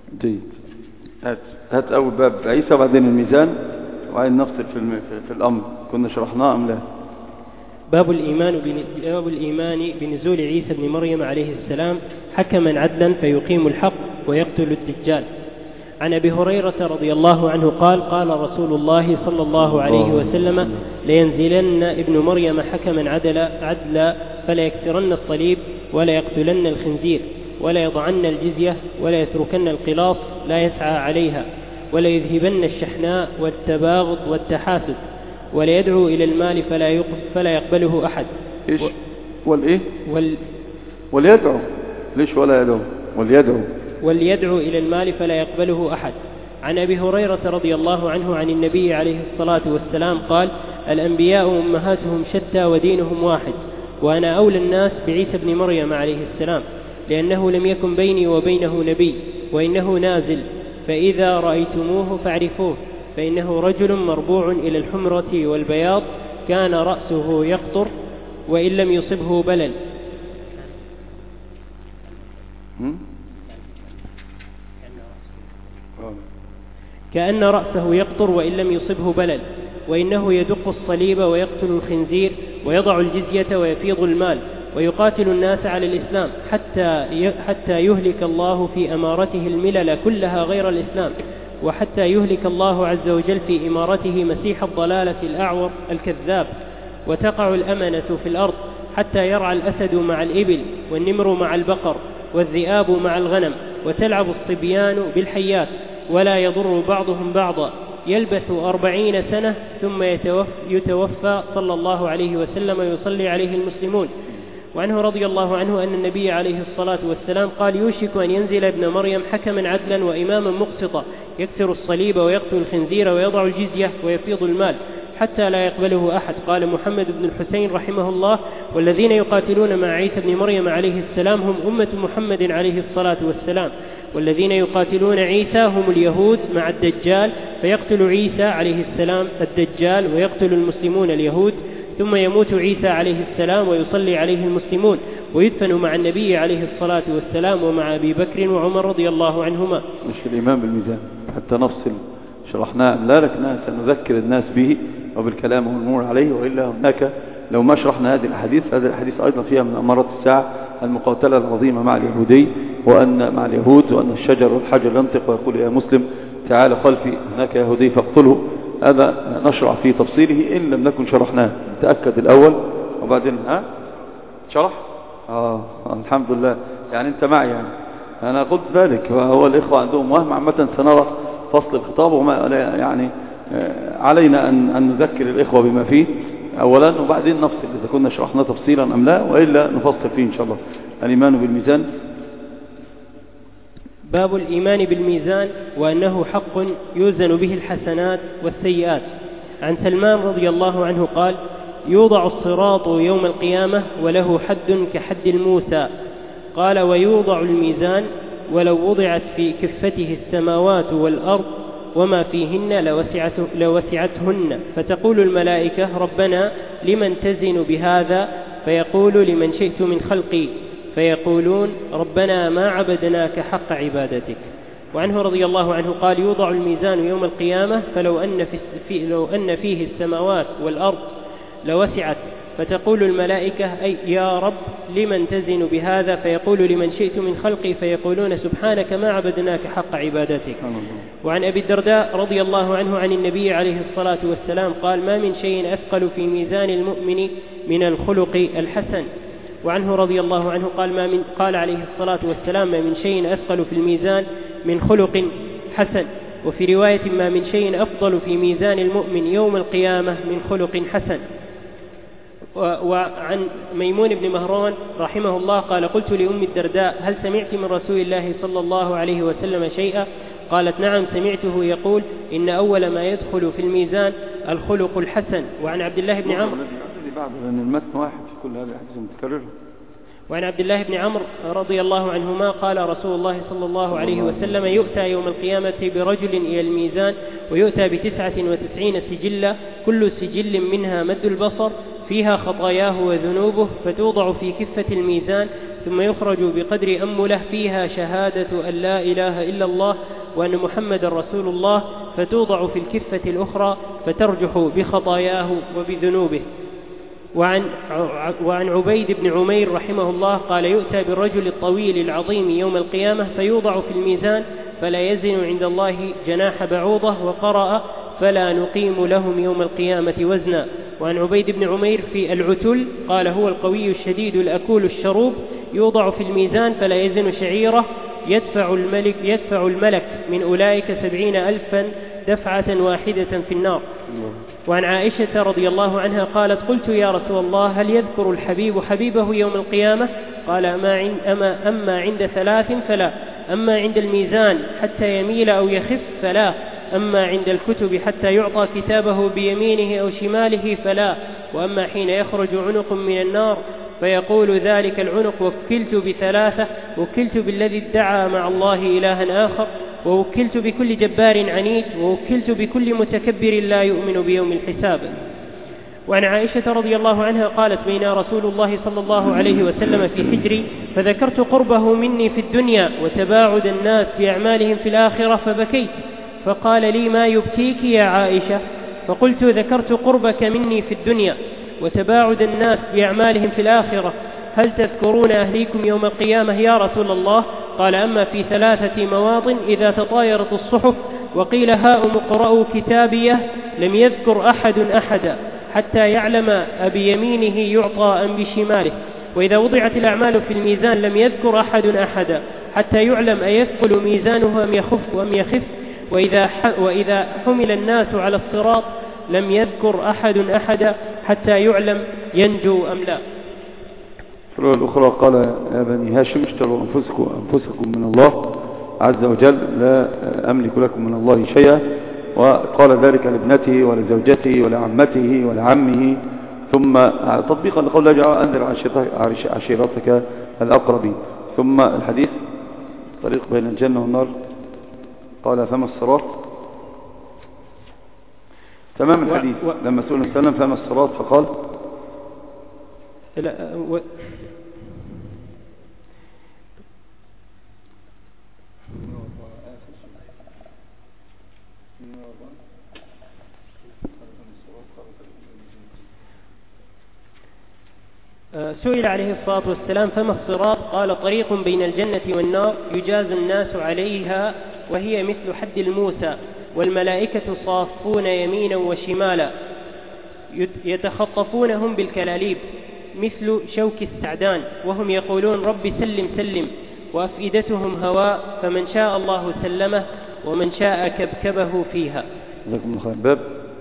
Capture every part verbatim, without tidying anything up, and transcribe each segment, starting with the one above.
جيد. هات هات أول باب عيسى وبعدين الميزان، وعين نفصل في, الم... في الأمر كنا شرحناه أم لا؟ باب الإيمان بن... باب الإيمان بنزول عيسى بن مريم عليه السلام حكما عدلا فيقيم الحق ويقتل الدجال. عن أبي هريرة رضي الله عنه قال قال رسول الله صلى الله عليه وسلم لينزلن ابن مريم حكما عدلا, عدلا فلا يكسرن الصليب ولا يقتلن الخنزير ولا يضعن الجزية ولا يتركن القلاص لا يسعى عليها ولا يذهبن الشحناء والتباغض والتحاسد ولا يدعو إلى المال فلا, يقبل فلا يقبله أحد. إيش والإيه وال... وليدعو ليش ولا يدعو وليدعو وليدعو إلى المال فلا يقبله أحد. عن أبي هريرة رضي الله عنه عن النبي عليه الصلاة والسلام قال الأنبياء أمهاتهم شتى ودينهم واحد، وأنا أولى الناس بعيسى بن مريم عليه السلام، لأنه لم يكن بيني وبينه نبي، وإنه نازل، فإذا رأيتموه فاعرفوه، فإنه رجل مربوع إلى الحمرة والبياض، كان رأسه يقطر وإن لم يصبه بلل. كأن رأسه يقطر وإن لم يصبه بلل، وإنه يدق الصليب ويقتل الخنزير ويضع الجزية ويفيض المال ويقاتل الناس على الإسلام حتى حتى يهلك الله في أمارته الملل كلها غير الإسلام، وحتى يهلك الله عز وجل في إمارته مسيح الضلالة الأعور الكذاب، وتقع الأمنة في الأرض حتى يرعى الأسد مع الإبل والنمر مع البقر والذئاب مع الغنم، وتلعب الصبيان بالحيات ولا يضر بعضهم بعضا، يلبث أربعين سنة ثم يتوفى, يتوفى صلى الله عليه وسلم ويصلي عليه المسلمون. وعنه رضي الله عنه أن النبي عليه الصلاة والسلام قال يوشك أن ينزل ابن مريم حكما عدلا وإماما مقسطا يكسر الصليب ويقتل الخنزير ويضع الجزية ويفيض المال حتى لا يقبله أحد. قال محمد بن الحسين رحمه الله والذين يقاتلون مع عيسى بن مريم عليه السلام هم أمة محمد عليه الصلاة والسلام، والذين يقاتلون عيسى هم اليهود مع الدجال، فيقتل عيسى عليه السلام الدجال ويقتل المسلمون اليهود، ثم يموت عيسى عليه السلام ويصلي عليه المسلمون ويدفن مع النبي عليه الصلاة والسلام ومع أبي بكر وعمر رضي الله عنهما. مش الإمام بالميزان حتى نفصل شرحناه لا، لكننا سنذكر الناس به وبالكلام والمور عليه، وإلا هناك لو ما شرحنا هذه الأحاديث، هذه الأحاديث أيضا فيها من أمارات الساعة المقاتلة العظيمة مع اليهودي وأن مع اليهود، وأن الشجر والحجر ينطق ويقول يا مسلم تعال خلفي هناك يهودي فاقتله. هذا نشرع في تفصيله إن لم نكن شرحناه، تأكد الأول وبعدين ها شرح آه الحمد لله. يعني أنت معي، يعني أنا قلت ذلك، وهو الإخوة عندهم وهم عامة. سنرى فصل الخطاب وما يعني علينا أن, أن نذكر الإخوة بما فيه أولا، وبعدين نفصل إذا كنا شرحنا تفصيلا أم لا، وإلا نفصل فيه إن شاء الله. الإيمان بالميزان. باب الإيمان بالميزان وأنه حق يوزن به الحسنات والسيئات. عن سلمان رضي الله عنه قال يوضع الصراط يوم القيامة وله حد كحد الموسى. قال ويوضع الميزان ولو وضعت في كفته السماوات والأرض وما فيهن لوسعته لوسعتهن، فتقول الملائكة ربنا لمن تزن بهذا، فيقول لمن شئت من خلقي، فيقولون ربنا ما عبدناك حق عبادتك. وعنه رضي الله عنه قال يوضع الميزان يوم القيامة فلو أن, في لو أن فيه السماوات والأرض لوسعت، فتقول الملائكة أي يا رب لمن تزن بهذا، فيقول لمن شئت من خلقي، فيقولون سبحانك ما عبدناك حق عبادتك. وعن أبي الدرداء رضي الله عنه عن النبي عليه الصلاة والسلام قال ما من شيء أثقل في ميزان المؤمن من الخلق الحسن. وعنه رضي الله عنه قال ما من قال عليه الصلاة والسلام ما من شيء أثقل في الميزان من خلق حسن. وفي رواية ما من شيء أفضل في ميزان المؤمن يوم القيامة من خلق حسن. وعن ميمون بن مهران رحمه الله قال قلت لأم الدرداء هل سمعت من رسول الله صلى الله عليه وسلم شيئا؟ قالت نعم سمعته يقول إن أول ما يدخل في الميزان الخلق الحسن. وعن عبد الله بن عمرو لأن المتن واحد في كل هذه الأحاديث متكررة. وعن عبد الله بن عمرو رضي الله عنهما قال رسول الله صلى الله عليه وسلم يؤتى يوم القيامة برجل إلى الميزان ويؤتى بتسعة وتسعين سجلا كل سجل منها مد البصر فيها خطاياه وذنوبه، فتوضع في كفة الميزان ثم يخرج بقدر أمله فيها شهادة أن لا إله إلا الله وأن محمد رسول الله، فتوضع في الكفة الأخرى فترجح بخطاياه وبذنوبه. وعن, وعن عبيد بن عمير رحمه الله قال: يؤتى بالرجل الطويل العظيم يوم القيامة فيوضع في الميزان فلا يزن عند الله جناح بعوضة، وقرأ: فلا نقيم لهم يوم القيامة وزنا. وعن عبيد بن عمير في العتل قال: هو القوي الشديد الأكول الشروب، يوضع في الميزان فلا يزن شعيرة، يدفع الملك, يدفع الملك من أولئك سبعين ألفا دفعة واحدة في النار. وعن عائشة رضي الله عنها قالت: قلت يا رسول الله هل يذكر الحبيب حبيبه يوم القيامة؟ قال: أما, أما, أما عند ثلاث فلا، أما عند الميزان حتى يميل أو يخف فلا، أما عند الكتب حتى يعطى كتابه بيمينه أو شماله فلا، وأما حين يخرج عنق من النار فيقول ذلك العنق: وكلت بثلاثة، وكلت بالذي ادعى مع الله إلها آخر، ووكلت بكل جبار عنيد، ووكلت بكل متكبر لا يؤمن بيوم الحساب. وعن عائشة رضي الله عنها قالت: بين رسول الله صلى الله عليه وسلم في حجري فذكرت قربه مني في الدنيا وتباعد الناس بأعمالهم في الآخرة فبكيت، فقال لي: ما يبكيك يا عائشة؟ فقلت: ذكرت قربك مني في الدنيا وتباعد الناس بأعمالهم في الآخرة، هل تذكرون أهليكم يوم القيامة يا رسول الله؟ قال: أما في ثلاثة مواطن إذا تطايرت الصحف وقيل هاؤم اقرءوا كتابيه لم يذكر أحد أحدا حتى يعلم أبيمينه يعطى أم بشماله، وإذا وضعت الأعمال في الميزان لم يذكر أحد أحدا حتى يعلم أيثقل ميزانه أم يخف أم يخف، وإذا, وإذا حمل الناس على الصراط لم يذكر أحد أحدا حتى يعلم ينجو أم لا. في الرواية الأخرى قال: يا بني هاشم اشتروا أنفسكم, أنفسكم من الله عز وجل، لا أملك لكم من الله شيئا. وقال ذلك لابنته ولزوجته ولعمته ولعمه، ثم تطبيقا لقول الله: أنذر عشيرتك الأقربين. ثم الحديث طريق بين الجنة والنار، قال: فما الصراط. تمام الحديث. و... لما سئل النبي صلى الله عليه وسلم فما الصراط فقال: لا و... سئل عليه الصلاة والسلام: فما الصراط؟ قال: طريق بين الجنة والنار يجاز الناس عليها، وهي مثل حد الموسى، والملائكة صافون يمينا وشمالا يتخطفونهم بالكلاليب مثل شوك السعدان، وهم يقولون: رب سلم سلم، وأفئدتهم هواء، فمن شاء الله سلمه ومن شاء كبكبه فيها. باب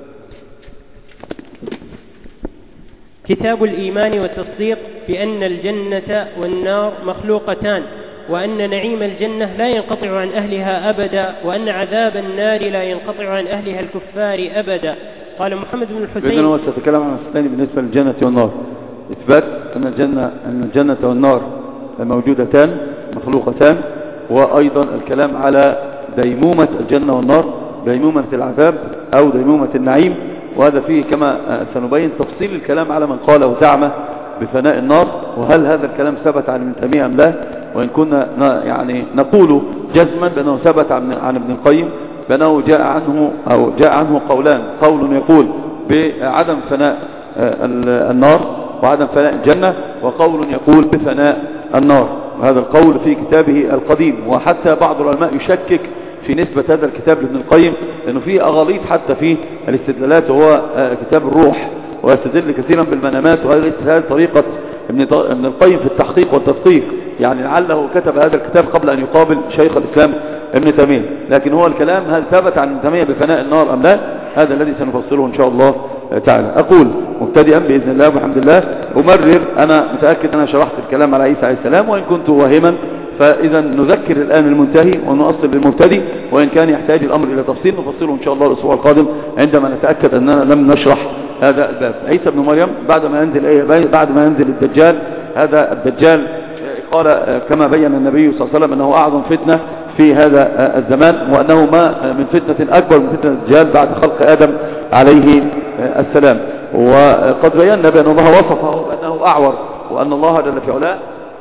كتاب الإيمان والتصديق بأن الجنة والنار مخلوقتان، وأن نعيم الجنة لا ينقطع عن أهلها أبدا، وأن عذاب النار لا ينقطع عن أهلها الكفار أبدا. قال محمد بن الحسين: بإذن الله سأتكلم عن الثاني بالنسبة للجنة والنار، إثبات أن الجنة, أن الجنة والنار موجودتان مخلوقتان، وأيضا الكلام على ديمومة الجنة والنار، ديمومة العذاب أو ديمومة النعيم. وهذا فيه كما سنبين تفصيل الكلام على من قال وزعم بفناء النار، وهل هذا الكلام ثبت عن ابن تيمية أم لا. وإن كنا يعني نقول جزما بأنه ثبت عن ابن القيم بأنه جاء عنه أو جاء عنه قولان: قول يقول بعدم فناء النار وعدم فناء الجنة، وقول يقول بفناء النار. وهذا القول في كتابه القديم، وحتى بعض العلماء يشكك في نسبة هذا الكتاب لابن القيم، لأنه فيه أغاليط حتى في الاستدلالات، وهو كتاب الروح، ويستدل كثيرا بالمنامات، وهذه طريقة ابن القيم في التحقيق والتدقيق، يعني لعله كتب هذا الكتاب قبل أن يقابل شيخ الإسلام ابن تيمية. لكن هو الكلام هل ثبت عن ابن تيمية بفناء النار أم لا، هذا الذي سنفصله إن شاء الله تعالى. أقول مبتدئا بإذن الله والحمد لله، أمرر، أنا متأكد أنا شرحت الكلام على عيسى عليه السلام، وإن كنت واهما فإذا نذكر الآن المنتهي ونؤصل للمبتدئ، وإن كان يحتاج الأمر إلى تفصيل نفصله إن شاء الله الأسبوع القادم عندما نتأكد أننا لم نشرح هذا الباب. عيسى بن مريم بعد ما ينزل إيه بعد ما ينزل الدجال، هذا الدجال قال كما بين النبي صلى الله عليه وسلم أنه أعظم فتنة في هذا الزمان، وأنه ما من فتنة أكبر من فتنة الدجال بعد خلق آدم عليه السلام. وقد بينا بأن الله وصفه بأنه أعور، وأن الله جل في علاه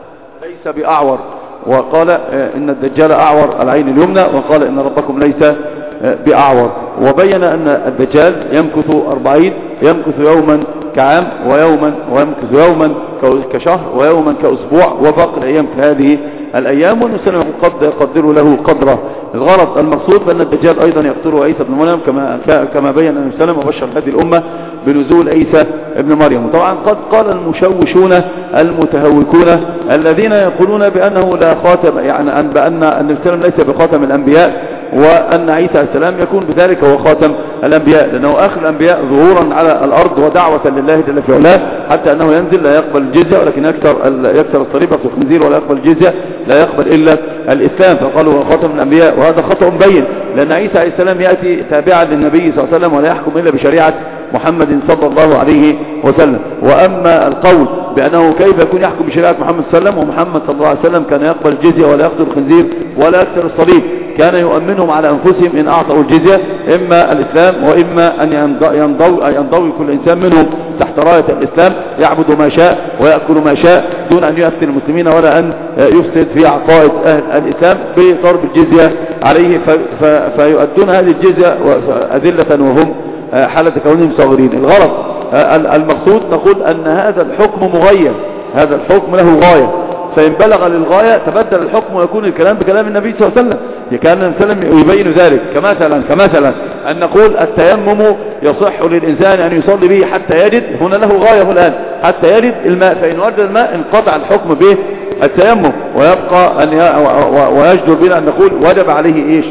ليس بأعور، وقال إن الدجال أعور العين اليمنى، وقال إن ربكم ليس بأعور. وبين أن الدجال يمكث أربعين، يمكث يوما كعام، ويوما ويمكث يوما كشهر، ويوما كأسبوع، وباقي الأيام كهذه الأيام. والنسلم قد يقدر له قدره. الغرض المقصود بأن الدجال أيضا يقتل عيسى بن مريم كما كما بين النسلم وبشر هذه الأمة بنزول عيسى ابن مريم. طبعا قد قال المشوشون المتهوكون الذين يقولون بأنه لا خاتم، يعني أن بأن النسلم ليس بخاتم الأنبياء، وأن عيسى السلام يكون بذلك هو خاتم الأنبياء، لأنه آخر الأنبياء ظهورا على الأرض ودعوة لله جل في علاه، حتى أنه ينزل لا يقبل الجزية، ولكن يكسر يكسر الصليب في الخنزير ولا يقبل الجزية، لا يقبل إلا الإسلام، فقالوا هو خاتم الأنبياء. وهذا خطأ بين، لأن عيسى عليه السلام يأتي تابعا للنبي صلى الله عليه وسلم ولا يحكم إلا بشريعة محمد صلى الله عليه وسلم. وأما القول بأنه كيف يكون يحكم بشريعة محمد صلى الله عليه وسلم، ومحمد صلى الله عليه وسلم كان يقبل الجزية ولا يقتل الخنزير ولا يكسر الصليب، كان يؤمنهم على أنفسهم إن أعطوا الجزية إما الإسلام وإما أن ينضوي, ينضوي كل إنسان منهم تحت راية الإسلام، يعبد ما شاء ويأكل ما شاء دون أن يفتن المسلمين ولا أن يفسد في عقائد أهل الإسلام بضرب الجزية عليه، فيؤدون هذه الجزية أذلة وهم حالة كونهم صغيرين. الغرض المقصود نقول أن هذا الحكم مغير، هذا الحكم له غاية، فإن بلغ للغاية تبدل الحكم ويكون الكلام بكلام النبي صلى الله عليه وسلم. كان النبي صلى الله عليه وسلم يبين ذلك، كمثلا كمثلا أن نقول التيمم يصح للإنسان أن يصلي به حتى يجد، هنا له غاية الآن حتى يجد الماء، فإن وجد الماء انقطع الحكم به التيمم، ويبقى أن ويجدر بنا أن نقول وجب عليه إيش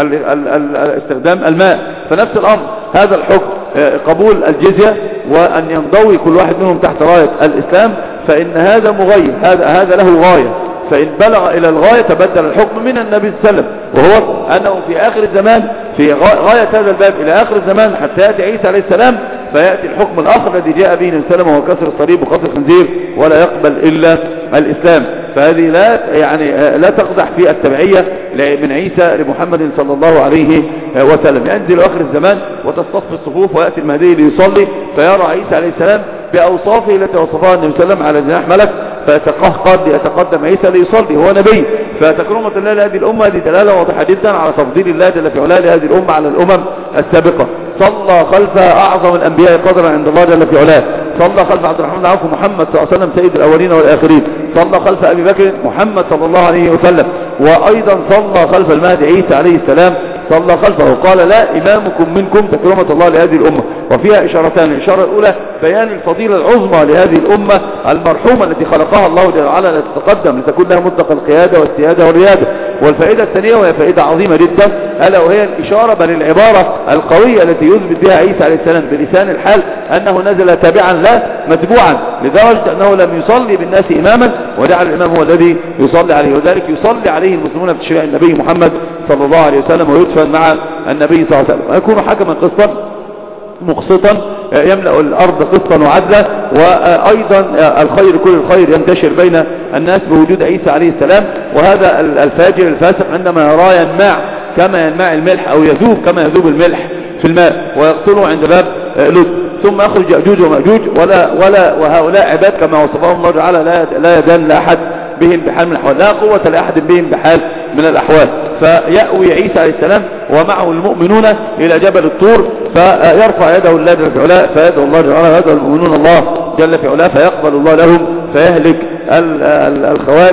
استخدام الماء. فنفس الأمر هذا الحكم قبول الجزية وأن ينضوي كل واحد منهم تحت راية الإسلام، فإن هذا مغير، هذا هذا له غاية، فإن بلغ إلى الغاية تبدل الحكم من النبي صلى الله عليه وسلم، وهو أنه في آخر الزمان في غاية هذا الباب إلى آخر الزمان حتى يأتي عيسى عليه السلام، فيأتي الحكم الآخر الذي جاء به النبي صلى الله عليه وسلم وهو كسر الصليب وقتل الخنزير ولا يقبل إلا الإسلام. فهذه لا يعني لا تقدح في التبعية من عيسى لمحمد صلى الله عليه وسلم. ينزل آخر الزمان وتصطف الصفوف ويأتي المهدي ليصلي، فيرى عيسى عليه السلام بأوصافه التي وصفها النبي صلى الله عليه وسلم على جناح ملك، فيتقهقر ليتقدم عيسى ليصلي، هو نبي. فتكرمة الله لهذه الأمة هذه دلالة واضحة جدا على تفضيل الله جل في علاه لهذه الأمة على الأمم السابقة. صلى خلف أعظم الأنبياء قدرا عند الله جل في علاه، صلى خلف عبد الرحمن بن عوف محمد صلى الله عليه وسلم سيد الأولين والآخرين، صلى خلف أبي بكر محمد صلى الله عليه وسلم، وأيضا صلى خلف المهدي عيسى عليه السلام صلى خلفه. قال لا إمامكم منكم تكرمة الله لهذه الأمة. وفيها إشارتان، الإشارة الأولى بيان الفضيلة العظمى لهذه الأمة المرحومة التي خلقها الله جل وعلا لتتقدم لتكون لها مطلق القيادة والسيادة والريادة. والفائدة الثانية وهي فائدة عظيمة جدا، ألا وهي الإشارة بل العبارة القوية التي يثبت بها عيسى عليه السلام بلسان الحال أنه نزل تابعا لا متبوعا، لدرجة أنه لم يصلي بالناس إماما وجعل الإمام هو الذي يصلي عليه، وذلك يصلي عليه المسلمون في تشريع النبي محمد صلى الله عليه وسلم ويدفن مع النبي صلى الله عليه وسلم، ويكون حكما قسطا مقسطا يملأ الأرض قسطا وعدلا. وأيضا الخير كل الخير ينتشر بين الناس بوجود عيسى عليه السلام. وهذا الفاجر الفاسق عندما يرى ينماع كما ينماع الملح أو يذوب كما يذوب الملح في الماء ويقتله عند باب لد، ثم يخرج يأجوج ومأجوج ولا ولا وهؤلاء عباد كما وصفهم الله تعالى لا لا يدان لأحد بهم بحال من الأحوال، لا قوة لأحد بهم بحال من الأحوال. فيأوي عيسى عليه السلام ومعه المؤمنون إلى جبل الطور، فيرفع يده الله جل في علاه، فيدعو الله جل وعلا ويدعو المؤمنون الله جل في علاه، فيقبل الله لهم فيهلك الخوارج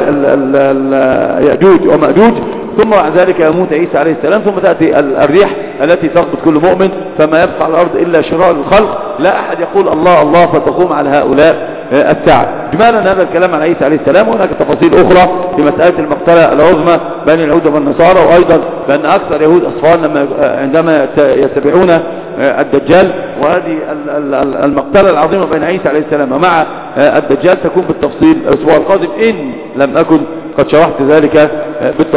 يأجوج ومأجوج. ثم بعد ذلك يموت عيسى عليه السلام، ثم تأتي الريح التي تقبض كل مؤمن، فما يبقى على الأرض إلا شرار الخلق، لا أحد يقول الله الله، فتقوم على هؤلاء الساعة. جمالا هذا الكلام عن عيسى عليه السلام، وهناك تفاصيل أخرى في مسألة المقتلة العظمى بين اليهود والنصارى، وأيضا بأن أكثر يهود أصفار لما عندما يتبعون الدجال، وهذه المقتلة العظيمة بين عيسى عليه السلام ومع الدجال تكون بالتفصيل الأسبوع القادم إن لم أكن قد شرحت ذلك بالتفصيل.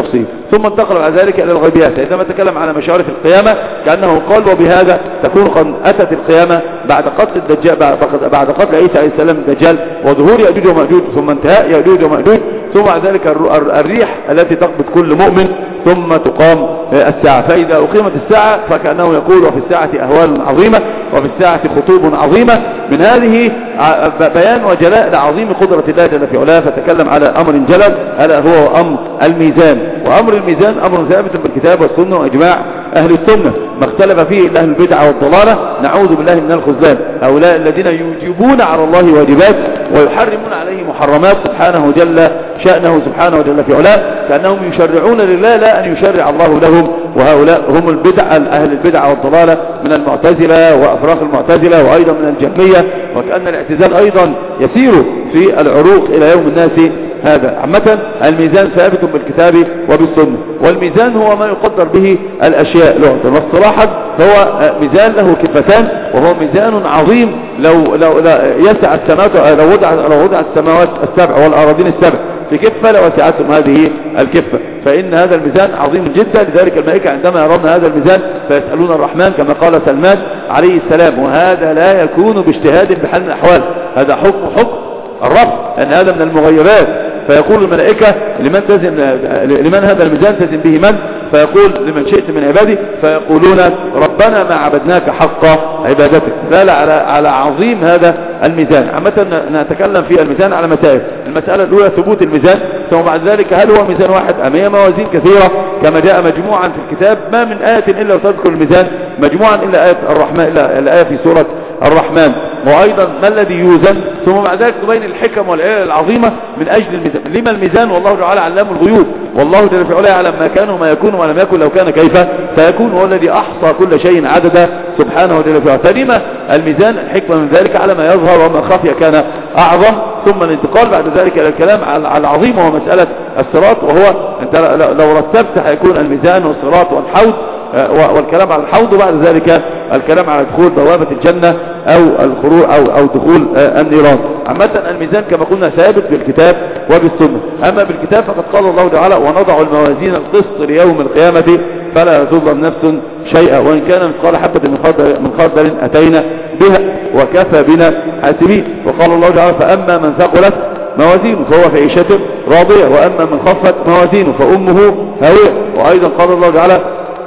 ثم انتقل بعد ذلك إلى الغيبيات. عندما تكلم على مشارف القيامة كأنه قال وبهذا تكون قد أتت القيامة بعد قتل الدجال، بعد قتل عيسى عليه السلام الدجال وظهور يأجوج ومأجوج ثم انتهاء يأجوج ومأجوج، ثم بعد ذلك الريح التي تقبض كل مؤمن، ثم تقام الساعة. فإذا أقيمت الساعة فكأنه يقول وفي الساعة أهوال عظيمة وفي الساعة خطوب عظيمة. من هذه بيان وجلاء لعظيم قدرة الله جل في علاه، فتكلم على أمر جلل ألا هو أمر الميزان. وأمر الميزان أمر ثابت بالكتاب والسنة وإجماع أهل السنة، ما اختلف فيه إلا أهل البدعة والضلالة، نعوذ بالله من الخذلان. هؤلاء الذين يوجبون على الله واجبات ويحرمون عليه محرمات سبحانه جل شأنه سبحانه وجل في علاه، كأنهم يشرعون لله لا أن يشرع الله لهم. وهؤلاء هم البدع أهل البدعة والضلالة من المعتزلة وأفراق المعتزلة وأيضا من الجهمية، وكأن الاعتزال أيضا يسير في العروق إلى يوم الناس هذا. عامة الميزان ثابت بالكتاب وبالسنة، والميزان هو ما يقدر به الأشياء لغة واصطلاحا، هو ميزان له كفتان، وهو ميزان عظيم لو لو يسع السماوات، لو وضع لو وضع السماوات السبع والأراضين السبع في كفة لوسعتهم هذه الكفة. فإن هذا الميزان عظيم جدا، لذلك الملائكة عندما يرون هذا الميزان فيسألون الرحمن كما قال سلمان عليه السلام، وهذا لا يكون باجتهاد بحال من الأحوال، هذا حكم حكم الرب، أن هذا من المغيبات. فيقول الملائكة لمن تزن لمن هذا الميزان تزن به من؟ فيقول لمن شئت من عبادي، فيقولون ربنا ما عبدناك حق عبادتك. دل على على عظيم هذا الميزان. عامة نتكلم في الميزان على مسائل. المسألة الأولى ثبوت الميزان، ثم بعد ذلك هل هو ميزان واحد أم هي موازين كثيرة كما جاء مجموعا في الكتاب؟ ما من آية إلا وتذكر الميزان مجموعا إلا آية الرحمن، إلا الآية في سورة الرحمن. وأيضا ما الذي يوزن؟ ثم بعد ذلك تبين الحكم والعلل العظيمة من أجل الميزان. لما الميزان؟ والله تعالى علام الغيوب، والله جل في علاه يعلم ما كان وما يكون وما لم يكن، لو كان كيف سيكون، هو الذي أحصى كل شيء عددا سبحانه وجل في علاه. فلما الميزان؟ الحكمة من ذلك على ما يظهر وما خفي كان أعظم. ثم الانتقال بعد ذلك إلى الكلام على العظيم وهو مسألة الصراط، وهو أنت لو رتبت هيكون الميزان والصراط والحوض والكلام على الحوض، وبعد ذلك الكلام على دخول بوابة الجنة أو الخروج أو أو دخول النيران. عامة الميزان كما قلنا ثابت بالكتاب وبالسنة. أما بالكتاب فقد قال الله تعالى ونضع الموازين القسط ليوم القيامة فلا تظلم نفس شيئا وإن كان مثقال حبة من خردل أتينا بها وكفى بنا حاسبين. وقال الله تعالى فأما من ثقلت موازينه فهو في عيشة راضية وأما من خفت موازينه فأمه هاوية. وأيضا قال الله تعالى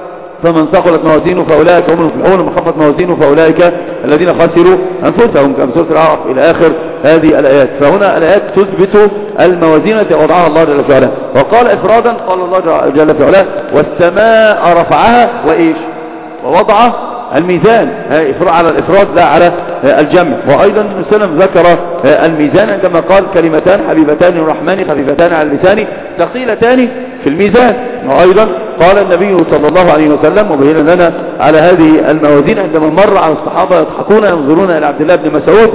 فمن ثقلت موازينه فأولئك هم المفلحون ومن خفت موازينه فأولئك الذين خسروا أنفسهم، كما سورة الأعراف إلى آخر هذه الآيات. فهنا الآيات تثبت الموازين التي وضعها الله جل في علاه. وقال إفرادا قال الله جل في علاه والسماء رفعها وإيش ووضع الميزان، على الإفراد لا على الجمع. وأيضا ابن سلم ذكر الميزان عندما قال كلمتان حبيبتان الرحمن خفيفتان على اللسان ثقيلتان في الميزان. وأيضا قال النبي صلى الله عليه وسلم وبين لنا على هذه الموازين عندما مر على الصحابة يضحكون ينظرون إلى عبد الله بن مسعود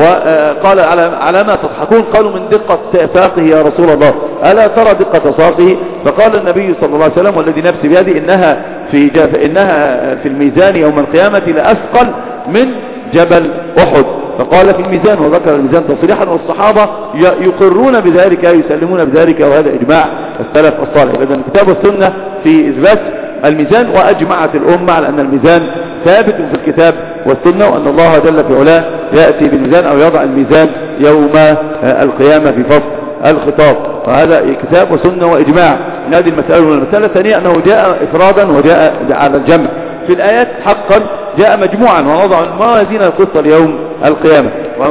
وقال على ما تضحكون؟ قالوا من دقة ساقه يا رسول الله، ألا ترى دقة ساقه؟ فقال النبي صلى الله عليه وسلم والذي نفسي بيده إنها في إنها في الميزان يوم القيامة لأثقل من جبل أحد. فقال في الميزان وذكر الميزان تصريحا، والصحابة يقرون بذلك يسلمون بذلك، وهذا إجماع السلف الصالح. إذن الكتاب والسنة في إثبات الميزان، وأجمعت الأمة على أن الميزان ثابت في الكتاب والسنة، وأن الله جل في علاه يأتي بالميزان أو يضع الميزان يوم القيامة في فصل الخطاب. وهذا كتاب وسنة وإجماع. هذه المسألة. والمسألة الثانية أنه جاء إفرادا وجاء على الجمع. في الآيات حقا جاء مجموعا ونضع الموازين القسط ليوم القيامة،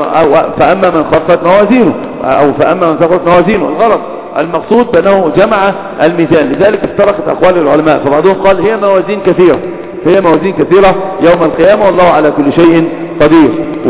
فأما من خفت موازينه أو فأما من ثقلت موازينه. الغرض المقصود بأنه جمع الميزان. لذلك افترقت أقوال العلماء، فبعضهم قال هي موازين كثيرة هي موازين كثيرة يوم القيامة والله على كل شيء قدير.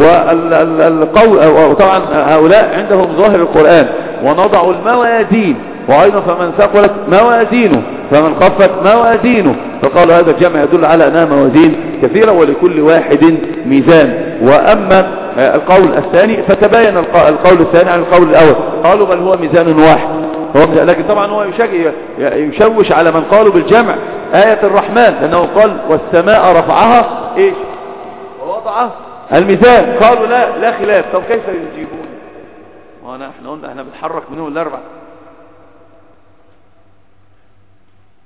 والقول وطبعا هؤلاء عندهم ظاهر القرآن ونضع الموازين، وأيضا فمن ثقلت موازينه فمن خفت موازينه. فقالوا هذا الجمع يدل على أنها موازين كثيرة ولكل واحد ميزان. وأما القول الثاني فتبين القول الثاني عن القول الأول، قالوا بل هو ميزان واحد. لكن طبعا هو يشوش على من قالوا بالجمع آية الرحمن، لأنه قال والسماء رفعها إيش ووضع الميزان. قالوا لا لا خلاف. طب كيف يجيبون؟ وانا احنا قلنا احنا بنتحرك منهم الاربع.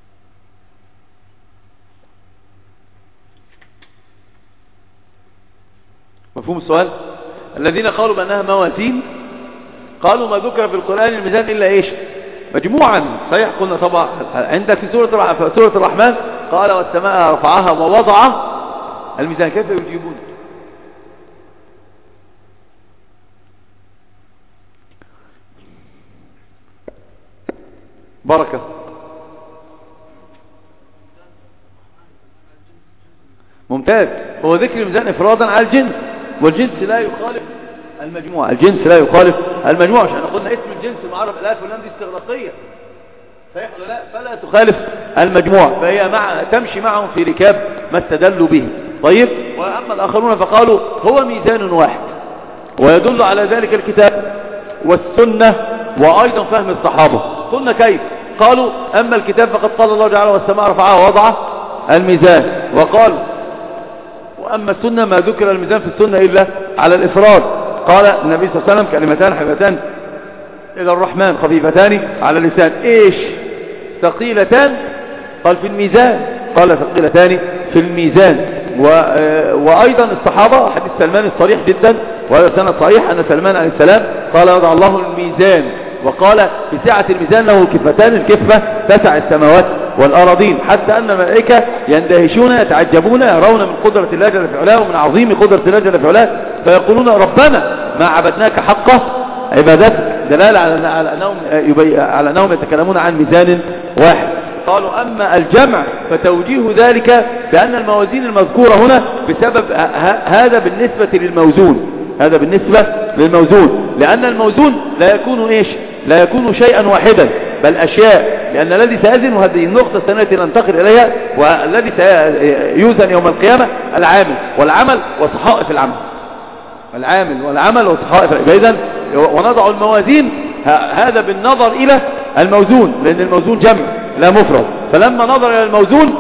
مفهوم السؤال؟ الذين قالوا بأنها موازين قالوا ما ذكر في القرآن الميزان إلا إيش؟ مجموعا. صحيح قلنا طبعا عندك في سورة في سورة الرحمن قال والسماء رفعها ووضع الميزان. كيف يجيبون؟ بركة. ممتاز. هو ذكر الميزان إفرادا على الجنس، والجنس لا يخالف المجموعة. الجنس لا يخالف المجموعة. عشان قلنا اسم الجنس المعرف الآلف واللام دي استغراقية، صحيح ولا لا؟ فلا تخالف المجموعة، فهي مع تمشي معهم في ركاب ما استدلوا به. طيب. وأما الآخرون فقالوا هو ميزان واحد، ويدل على ذلك الكتاب والسنة وأيضا فهم الصحابة. قلنا كيف؟ قالوا أما الكتاب فقد قال الله تعالى والسماء رفعها ووضع الميزان، وقال وأما السنة ما ذكر الميزان في السنة إلا على الإفراد. قال النبي صلى الله عليه وسلم كلمتان حبيبتان إلى الرحمن خفيفتان على اللسان إيش؟ ثقيلتان. قال في الميزان، قال ثقيلتان في الميزان. و... وأيضا الصحابة حديث سلمان الصريح جدا وهذا سند صحيح أن سلمان عليه السلام قال وضع الله الميزان، وقال في سعة الميزان له كفتان، الكفة تسع السماوات والأراضين، حتى أن الملائكة يندهشون يتعجبون يرون من قدرة الله جل في علاه ومن عظيم قدرة الله جل في علاه فيقولون ربنا ما عبدناك حقه عبادتك، دلالة على أنهم, على أنهم يتكلمون عن ميزان واحد. قالوا أما الجمع فتوجيه ذلك بأن الموازين المذكورة هنا بسبب هذا بالنسبة للموزون، هذا بالنسبة للموزون، لأن الموزون لا يكون إيش؟ لا يكون شيئا واحدا بل أشياء، لأن الذي سيزن هذه النقطة الثانية التي ننتقل إليها، والذي سيوزن يوم القيامة العامل والعمل وصحائف العمل، العامل والعمل وصحائف. إذن ونضع الموازين هذا بالنظر إلى الموزون، لأن الموزون جمع لا مفرد، فلما نظر إلى الموزون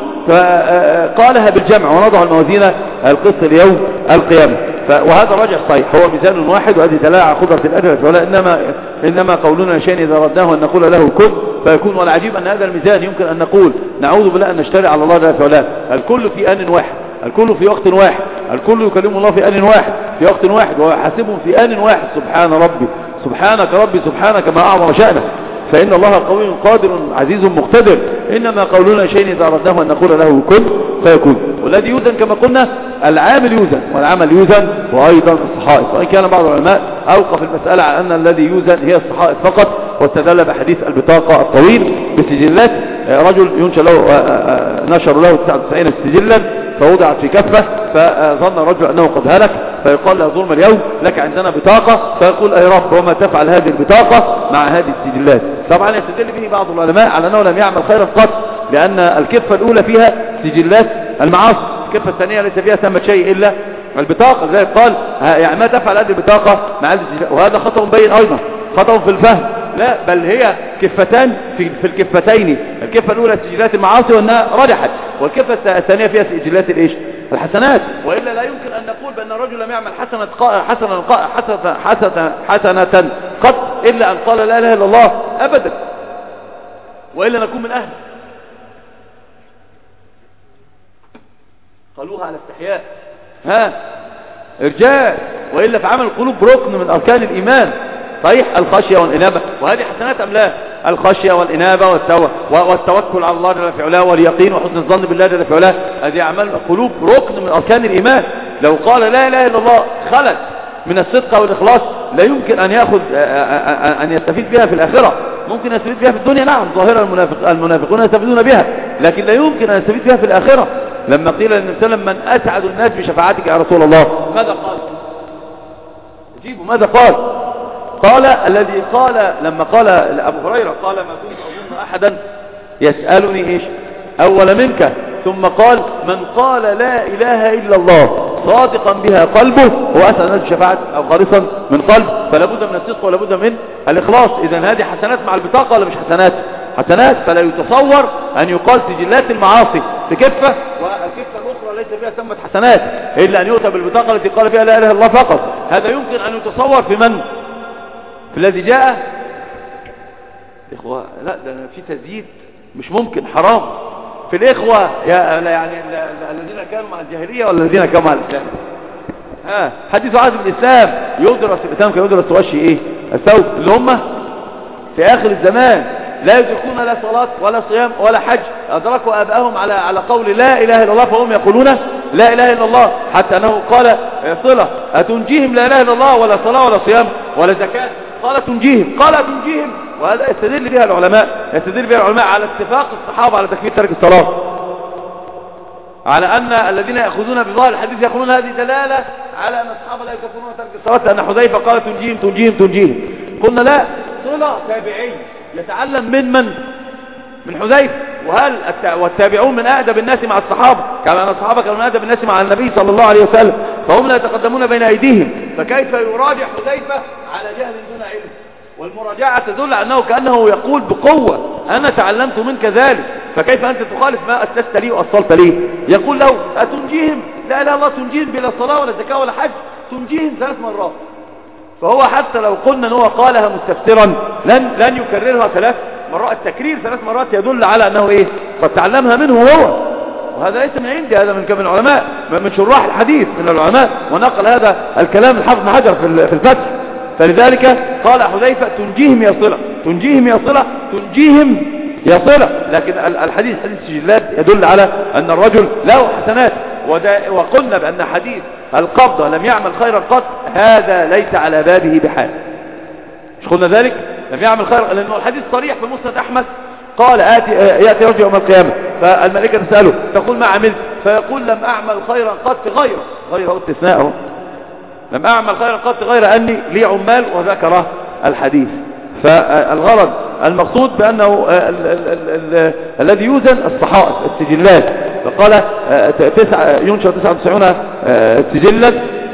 فقالها بالجمع ونضع الموازين القسط ليوم القيامة. وهذا راجع صحيح، هو ميزان واحد، وهذه دلالة على قدرة الأجل ولا إنما إنما قولنا شيء إذا ردناه أن نقول له كن فيكون. والعجيب أن هذا الميزان يمكن أن نقول نعوذ بالله أن نشتري على الله جل وعلا. الكل في آن واحد، الكل في وقت واحد، الكل يكلم الله في آن واحد في وقت واحد ويحاسبهم في آن واحد. سبحان ربي سبحانك ربي سبحانك ما أعظم شأنك، فإن الله قوي قادر عزيز مقتدر. إنما قولنا شيء إذا أردناه أن نقول له كن فيكون. والذي يوزن كما قلنا العامل يوزن والعمل يوزن وأيضا الصحائف. وإن كان بعض العلماء أوقف المسألة على أن الذي يوزن هي الصحائف فقط، واستدل بحديث البطاقة الطويل بسجلات رجل ينشر له نشر له تسعة وتسعين سجلا فوضعت في كفة، فظن الرجل أنه قد هلك، فيقال له ظلم اليوم لك عندنا بطاقة، فيقول أي رب وما تفعل هذه البطاقة مع هذه السجلات. طبعا يستدل به بعض العلماء على أنه لم يعمل خيرا قط، لأن الكفة الأولى فيها سجلات المعاصي، الكفة الثانية ليس فيها ثمة شيء إلا البطاقة. زي قال يعني ما تفعل هذه البطاقة مع هذه السجلات، وهذا خطأ بين أيضا، خطأ في الفهم. لا بل هي كفتان في, في الكفتين، الكفة الأولى سجلات المعاصي وأنها رجحت، والكفة الثانية فيها سجلات الإيش؟ الحسنات. وإلا لا يمكن أن نقول بأن الرجل لم يعمل حسنة حسنة حسنة حسنة, حسنة قط إلا أن قال لا إله إلا الله أبدا، وإلا نكون من أهل. قالوها على استحياء، ها إرجاء، وإلا فعمل القلوب ركن من أركان الإيمان. صحيح الخشية والإنابة، وهذه حسنات أم لا؟ الخشية والإنابة والتوكل على الله جل في علاه واليقين وحسن الظن بالله جل في علاه، هذه أعمال القلوب ركن من أركان الإيمان. لو قال لا إله إلا الله خلت من الصدق والإخلاص لا يمكن أن يأخذ أن يستفيد بها في الآخرة. ممكن يستفيد بها في الدنيا، نعم، ظاهرة المنافق المنافقون يستفيدون بها، لكن لا يمكن أن يستفيد بها في الآخرة. لما قيل للنبي صلى الله عليه وسلم من أسعد الناس بشفاعتك يا رسول الله، ماذا قال؟ جيبوا ماذا قال؟ قال الذي قال لما قال لأبو هريرة قال ما كنت أظن أحدا يسألني إيش أول منك، ثم قال من قال لا إله إلا الله صادقا بها قلبه وأسأل الناس بشفاعة أو خالصا من قلب، فلا بد من الصدق ولا بد من الإخلاص. إذن هذه حسنات مع البطاقة ولا مش حسنات؟ حسنات. فلا يتصور أن يقال سجلات المعاصي بكفة والكفة الأخرى ليس فيها ثمة حسنات، إلا أن يؤتى بالبطاقة التي قال فيها لا إله إلا الله فقط. هذا يمكن أن يتصور في من؟ في الذي جاء إخوة، لا ده في تزييد مش ممكن، حرام في الإخوة يعني الذين كانوا مع الجاهلية ولا الذين كانوا مع الإسلام. آه. حديث عهد بالإسلام يدرس الإسلام كيدرس توشي إيه الثوب، اللي هم في آخر الزمان لا يدركون لا صلاة ولا صيام ولا حج، أدركوا آبائهم على على قول لا إله إلا الله فهم يقولون لا إله إلا الله، حتى أنه قال صلة أتنجيهم لا إله إلا الله ولا صلاة ولا صيام ولا زكاة، قال تنجيهم قال تنجيهم. وهذا يستدل بها العلماء يستدل بها العلماء على اتفاق الصحابة على تكفير ترك الصلاة، على أن الذين يأخذون بظاهر الحديث يقولون هذه دلالة على أن الصحابة لا يكفرون ترك الصلاة، لأن حذيفة قال تنجيهم تنجيهم تنجيهم. قلنا لا، صلة تابعي يتعلم من من من حذيفة، وهل والتابعون من أأدب الناس مع الصحابة، كما أن الصحابة كانوا من أأدب الناس مع النبي صلى الله عليه وسلم، فهم لا يتقدمون بين أيديهم، فكيف يراجع حذيفة على جهل دون علم؟ والمراجعة تدل على أنه كأنه يقول بقوة أنا تعلمت منك ذلك، فكيف أنت تخالف ما أسست لي وأصلت لي؟ يقول له أتنجيهم لا لا الله تنجيهم بلا صلاة ولا زكاة ولا حج، تنجيهم ثلاث مرات. فهو حتى لو قلنا أنه قالها مستفسرا لن لن يكررها ثلاث مرات، التكرير ثلاث مرات يدل على أنه إيه قد تعلمها منه هو، وهذا ليس من عندي، هذا من كم العلماء من شراح الحديث من العلماء، ونقل هذا الكلام الحافظ بن حجر في الفتح. فلذلك قال حذيفة تنجيهم يا صلة تنجيهم يا صلة تنجيهم يا صلة. لكن الحديث حديث السجلات يدل على أن الرجل له حسنات، وقلنا بأن حديث القبضة لم يعمل خيرا قط هذا ليس على بابه بحال، مش قلنا ذلك لم يعمل خيرا، لأنه الحديث صريح في مسند أحمد قال آتي يأتي رجل يوم القيامة فالملائكة تسأله تقول ما عملت، فيقول لم أعمل خيرا قط غير غير استثناءه لم أعمل خيرا قط غير أني لي عمال، وذكر الحديث. فالغرض المقصود بأنه ال ال ال ال الذي يوزن الصحائف السجلات، فقال تسع ينشر تسعة وتسعون سجلا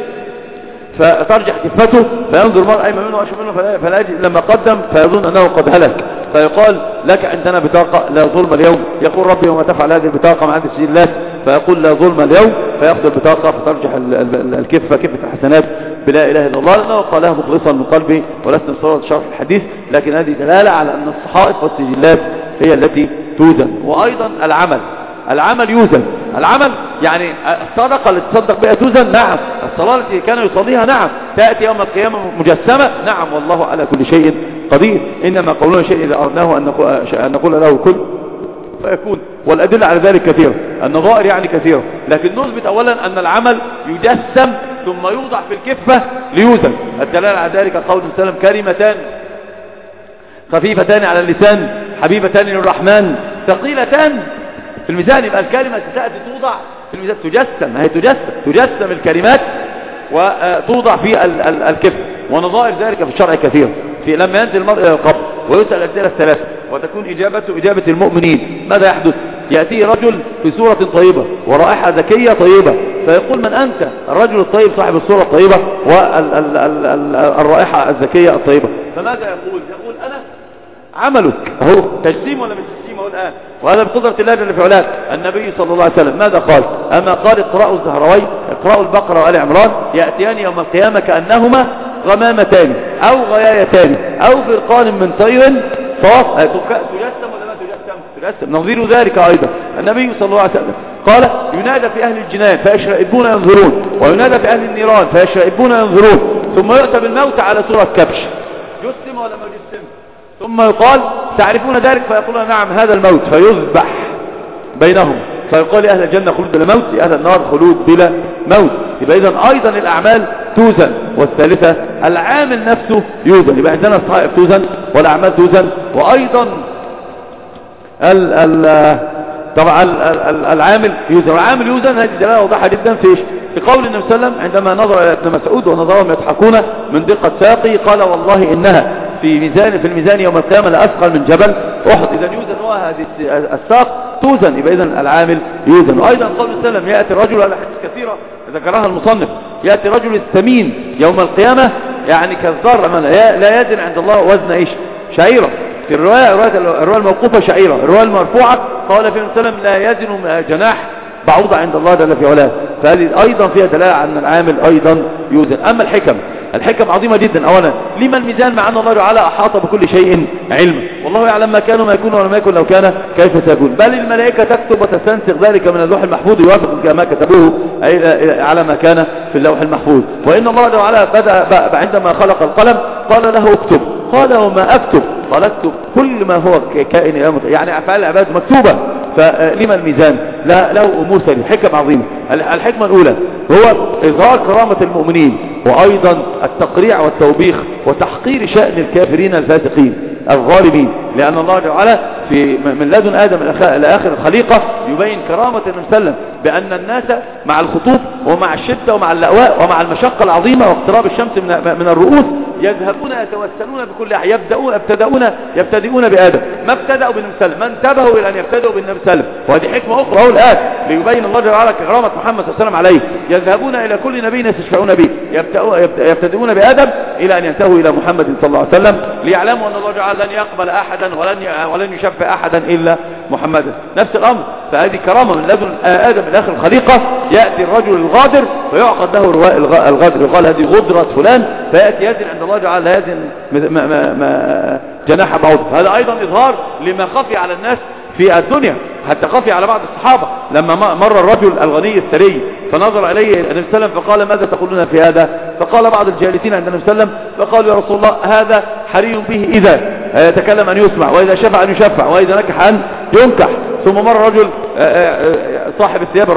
فترجح كفته فينظر المرء أيمن منه وأشمل منه فلا يجد لما قدم فيظن أنه قد هلك، فيقال لك عندنا بطاقة لا ظلم اليوم، يقول ربي وما تفعل هذه البطاقة مع هذه السجلات، فيقول لا ظلم اليوم، فيأخذ البطاقة فترجح الكفة كفة الحسنات بلا إله إلا الله، لأنه قالها مخلصا من قلبه ولسنا صورة شرح الحديث. لكن هذه دلالة على أن الصحائف والسجلات هي التي توزن. وأيضا العمل العمل يوزن، العمل يعني الصدقة اللي تصدق بها توزن، نعم، الصلاة التي كان يصليها نعم تأتي يوم القيامة مجسمة، نعم، والله على كل شيء قدير، إنما قولنا شيء إذا أردناه أن نقول له كن فيكون. والأدلة على ذلك كثيرة، النظائر يعني كثيرة، لكن نثبت أولا أن العمل يجسم ثم يوضع في الكفة ليوزن. الدلالة على ذلك قول السلام كلمتان خفيفتان على اللسان حبيبتان للرحمن ثقيلتان في الميزان، يبقى الكلمة تأتي توضع في الميزان، تجسم، هي تجسم تجسم الكلمات وتوضع في الكفة. ونظائر ذلك في الشرع كثير، في لما ينزل المرء إلى القبر ويسأل الأسئلة الثلاثة وتكون إجابته إجابة المؤمنين، ماذا يحدث؟ يأتيه رجل في صورة طيبة ورائحة ذكية طيبة، فيقول من أنت؟ الرجل الطيب صاحب الصورة الطيبة والرائحة الذكية الطيبة، فماذا يقول؟ يقول أنا عملك، هو تجسيم ولا مش تجسيم هو الآن، وهذا بقدرة الله جل في علاه. النبي صلى الله عليه وسلم ماذا قال؟ أما قال اقرأوا الزهروين اقرأوا البقرة وآل عمران يأتيان يوم القيامة كأنهما غمامتان أو غيايتان أو فرقان من طير صواف. تجسم ولا ما تجسم؟ تجسم. نظير ذلك أيضا النبي صلى الله عليه وسلم قال ينادى في أهل الجنان فيشرئبون ينظرون، وينادى في أهل النيران فيشرئبون ينظرون، ثم يؤتى بالموت على صورة كبش، جسم ولا ما جسم؟ ثم يقال تعرفون ذلك؟ فيقولون نعم هذا الموت، فيذبح بينهم، فيقال لأهل الجنة خلود بلا موت، لأهل النار خلود بلا موت. يبقى إذن أيضا الأعمال توزن. والثالثة العامل نفسه يوزن، يبقى عندنا الصحائف توزن والأعمال توزن، وأيضا ال ال طبعا العامل يوزن. والعامل يوزن هذه دلالة واضحة جدا في في قول النبي صلى الله عليه وسلم عندما نظر إلى ابن مسعود ونظرهم يضحكون من دقة ساقي قال والله إنها في ميزان في الميزان يوم القيامة لأثقل من جبل أحد. إذا يوزن هو هذه الساق توزن، يبقى إذن العامل يوزن. وأيضا قول النبي صلى الله عليه وسلم يأتي الرجل على حديث كثيرة ذكرها المصنف، يأتي رجل الثمين يوم القيامة يعني كالذر لا يزن عند الله وزن إيش؟ شعيرة. في الرواية الرواية الموقوفة شعيرة، الرواية المرفوعة قال في النبي لا يزن جناح بعوضة عند الله جل في علاه. فهذه أيضا فيها دلالة على أن العامل أيضا يوزن. أما الحكم الحكم عظيمة جدا. أولا لما الميزان مع أن الله تعالى أحاط بكل شيء علما، والله يعلم ما كان وما يكون وما يكون لو كان كيف سيكون، بل الملائكة تكتب وتستنسخ ذلك من اللوح المحفوظ يوافق كما كتبوه على ما كان في اللوح المحفوظ. وإن الله تعالى بدأ عندما خلق القلم قال له اكتب، قال وما أكتب؟ قال اكتب كل ما هو كائن يوم، يعني أفعال العباد مكتوبة. فلما الميزان لا له أمور ثانية، حكم عظيمة. الحكمة الأولى هو إظهار كرامة المؤمنين، وأيضا التقريع والتوبيخ وتحقير شأن الكافرين الفاسقين الظالمين، لأن الله تعالى في من لدن آدم إلى آخر الخليقة يبين كرامة النبي صلى الله عليه وسلم بأن الناس مع الخطوب ومع الشدة ومع اللأواء ومع المشقة العظيمة واقتراب الشمس من الرؤوس يذهبون يتوسلون بكل أحد، يبدأون يبتدؤون يبتدئون بآدم، ما ابتدأوا بالنبي صلى الله عليه وسلم، ما انتبهوا إلى أن يبتدئوا بالنبي صلى الله عليه وسلم. وهذه حكمة أخرى أهو الآن ليبين الله تعالى كرامة محمد صلى الله عليه وسلم عليه. يذهبون إلى كل نبي يستشفعون به، يبتدئون بآدم إلى أن ينتهوا إلى محمد صلى الله عليه وسلم، ليعلموا أن الله تعالى لن يقبل أحدا ولن ولن يشفع أحدا إلا محمدا. نفس الأمر، فهذه كرامة من لدن آدم إلى آخر الخليقة. يأتي الرجل الغادر ويعقد له الغادر، يقال هذه غدرة فلان، فيأتي يزن عند الله تعالى لا يزن ما ما ما جناح بعوض. هذا أيضا إظهار لما خفي على الناس في الدنيا، حتى خفي على بعض الصحابة لما مر الرجل الغني الثري فنظر إليه النبي صلى الله عليه وسلم فقال ماذا تقولون في هذا؟ فقال بعض الجالسين عند النبي صلى الله عليه وسلم فقالوا يا رسول الله هذا حري به إذا يتكلم أن يسمع، وإذا شفع أن يشفع، وإذا نكح أن ينكح. ثم مر رجل صاحب الثياب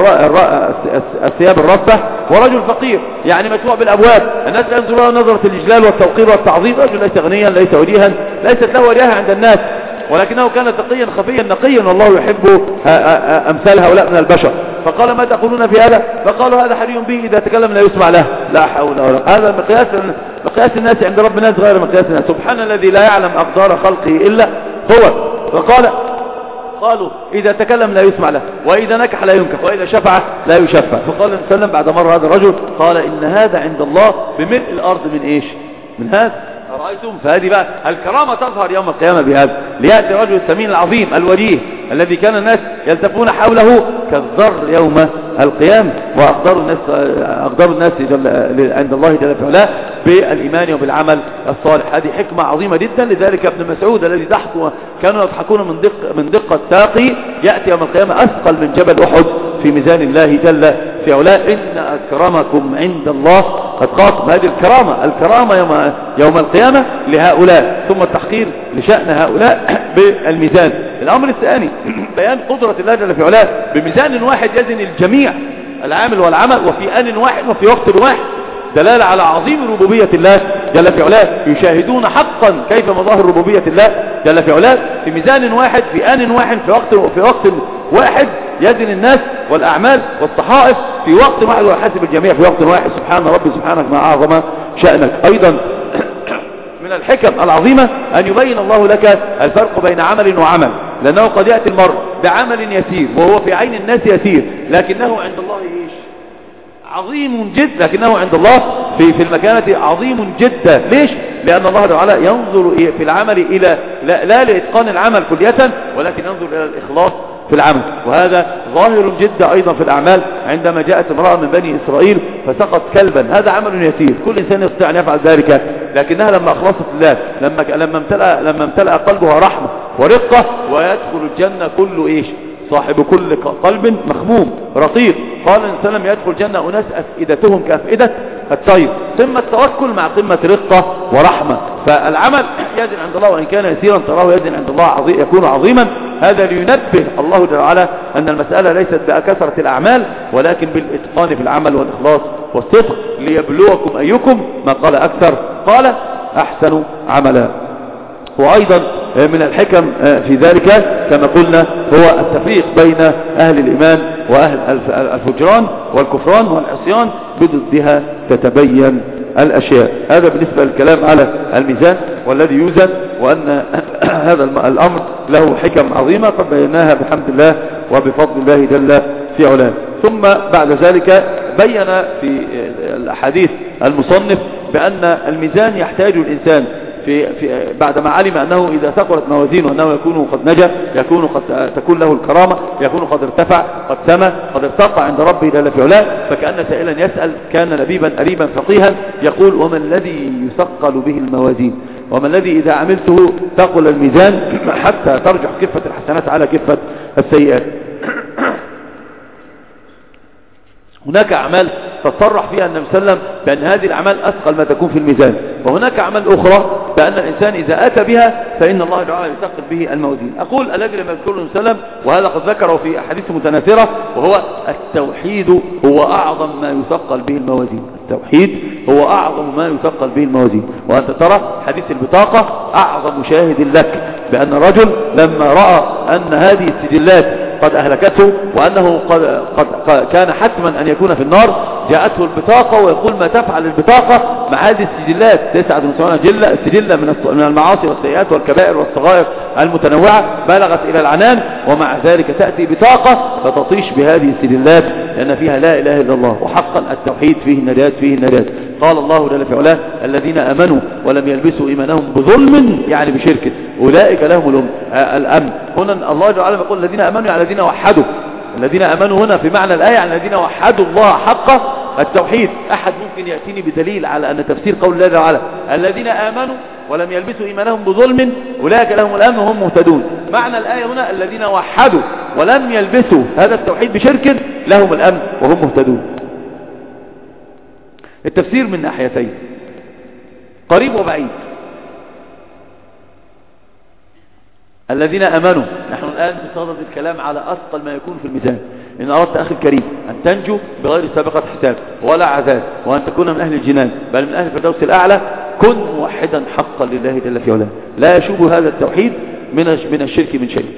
الثياب الرصة ورجل فقير يعني مدفوع بالأبواب، الناس ينظرون نظرة الإجلال والتوقير والتعظيم، رجل ليس غنيا ليس وجيها ليست له وجاهة عند الناس، ولكنه كان تقيا خفيا نقيا، والله يحب أمثال هؤلاء من البشر. فقال ما تقولون في هذا؟ فقالوا هذا حري به إذا تكلم لا يسمع له. لا حول ولا قوة. هذا مقياس مقياس الناس عند رب الناس غير مقياس الناس. سبحان الذي لا يعلم أقدار خلقه إلا هو. فقال قالوا إذا تكلم لا يسمع له، وإذا نكح لا ينكح، وإذا شفع لا يشفع. فقال النبي صلى الله عليه وسلم بعد مر هذا الرجل قال إن هذا عند الله بملء الأرض من إيش؟ من هذا. رأيتم؟ فهذه بقى الكرامة تظهر يوم القيامة بهذا. ليأتي الرجل الثمين العظيم الوجيه الذي كان الناس يلتفون حوله كالذر يوم القيامة، وأقدر الناس أقدر الناس عند الله جل وعلا بالإيمان وبالعمل الصالح. هذه حكمة عظيمة جدا. لذلك ابن مسعود الذي ضحكوا كانوا يضحكون من دق من دقة ساقي يأتي يوم القيامة أثقل من جبل أحد في ميزان الله جل في علاه. إن أكرمكم عند الله أتقاكم. هذه الكرامة الكرامة يوم يوم القيامة لهؤلاء، ثم التحقير لشأن هؤلاء بالميزان. الأمر الثاني بيان قدرة الله جل في علاه بميزان واحد يزن الجميع العامل والعمل وفي آن واحد وفي وقت واحد، دلالة على عظيم ربوبية الله جل في علاه. يشاهدون حقا كيف مظاهر ربوبية الله جل في علاه في ميزان واحد في آن واحد في وقت في وقت واحد، يزن الناس والأعمال والصحائف في وقت واحد ويحاسب الجميع في وقت واحد. سبحان ربي سبحانك ما أعظم شأنك. أيضا من الحكم العظيمة أن يبين الله لك الفرق بين عمل وعمل، لأنه قد يأتي المرء بعمل يسير وهو في عين الناس يسير، لكنه عند الله إيش؟ عظيم جدا. لكنه عند الله في في المكانة عظيم جدا. ليش؟ لأن الله تعالى ينظر في العمل إلى لا, لا لإتقان العمل كلية، ولكن ينظر إلى الإخلاص في العمل. وهذا ظاهر جدا أيضا في الأعمال. عندما جاءت امرأة من بني إسرائيل فسقط كلبا، هذا عمل يسير كل إنسان يستطيع أن يفعل ذلك، لكنها لما أخلصت الله لما لما امتلأ لما امتلأ قلبها رحمة ورقة، ويدخل الجنة كل إيش؟ صاحب كل قلب مخموم رقيق. قال النبي صلى الله عليه وسلم يدخل الجنة أناس أفئدتهم كأفئدة الطير. قمة التوكل مع قمة رقة ورحمة. فالعمل يزن عند الله وإن كان يسيرا تراه يزن عند الله عظيم يكون عظيما. هذا لينبه الله تعالى أن المسألة ليست بكثرة الأعمال، ولكن بالإتقان في العمل والإخلاص والصدق، ليبلوكم أيكم ما قال أكثر قال أحسن عملا. وأيضا من الحكم في ذلك كما قلنا هو التفريق بين أهل الإيمان وأهل الفجران والكفران والعصيان، بضدها تتبين الأشياء. هذا بالنسبة للكلام على الميزان والذي يوزن، وأن هذا الأمر له حكم عظيمة قد بيناها بحمد الله وبفضل الله جل في علاه. ثم بعد ذلك بين في الأحاديث المصنف بأن الميزان يحتاج الإنسان في في بعدما علم أنه إذا ثقلت موازينه أنه يكون قد نجا، يكون قد تكون له الكرامة، يكون قد ارتفع، قد سمى، قد ارتقى عند ربه جل في علاه. فكأن سائلا يسأل كان لبيبا أريبا فقيها يقول: وما الذي يثقل به الموازين؟ وما الذي إذا عملته ثقل الميزان حتى ترجح كفة الحسنات على كفة السيئات؟ هناك أعمال تصرح فيها النبي صلى الله عليه وسلم بأن هذه الأعمال أثقل ما تكون في الميزان، وهناك أعمال أخرى بأن الإنسان إذا أتى بها فإن الله تعالى يثقل به الموازين. أقول الذي لم يذكره النبي صلى الله عليه وسلم، وهذا قد ذكره في أحاديث متناثرة، وهو التوحيد هو أعظم ما يثقل به الموازين. التوحيد هو أعظم ما يثقل به الموازين. وأنت ترى حديث البطاقة أعظم شاهد لك بأن رجل لما رأى أن هذه السجلات قد أهلكته وأنه قد, قد, قد كان حتما أن يكون في النار، جاءته البطاقة ويقول: ما تفعل البطاقة مع هذه السجلات؟ تسعة وتسعين جلة سجلة من المعاصي والسيئات والكبائر والصغائر المتنوعة بلغت إلى العنان، ومع ذلك تأتي بطاقة فتطيش بهذه السجلات لأن فيها لا إله إلا الله. وحقا التوحيد فيه النجاة، فيه النجاة. قال الله جل في علاه: الذين آمنوا ولم يلبسوا إيمانهم بظلم، يعني بشرك، أولئك لهم الأمن. هنا الله جل وعلا يقول: الذين آمنوا يعني الذين وحدوا. الذين آمنوا هنا في معنى الآية يعني الذين وحدوا الله حق التوحيد. أحد ممكن يأتيني بدليل على أن تفسير قول الله تعالى: الذين آمنوا ولم يلبسوا إيمانهم بظلم أولئك لهم الأمن وهم مهتدون. معنى الآية هنا الذين وحدوا ولم يلبسوا هذا التوحيد بشرك لهم الأمن وهم مهتدون. التفسير من ناحيتين، قريب وبعيد. الذين آمنوا، نحن الآن بصدد الكلام على أثقل ما يكون في الميزان. إن أردت أخي الكريم أن تنجو بغير سابقة حساب ولا عذاب، وأن تكون من أهل الجنان بل من أهل الفردوس الأعلى، كن موحدا حقا لله جل في علاه، لا يشوب هذا التوحيد من من الشرك من شيء.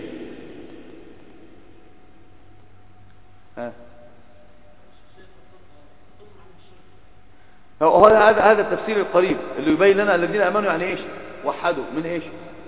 هذا هذا التفسير القريب اللي يبين لنا الذين آمنوا يعني إيش؟ وحدوا من إيش؟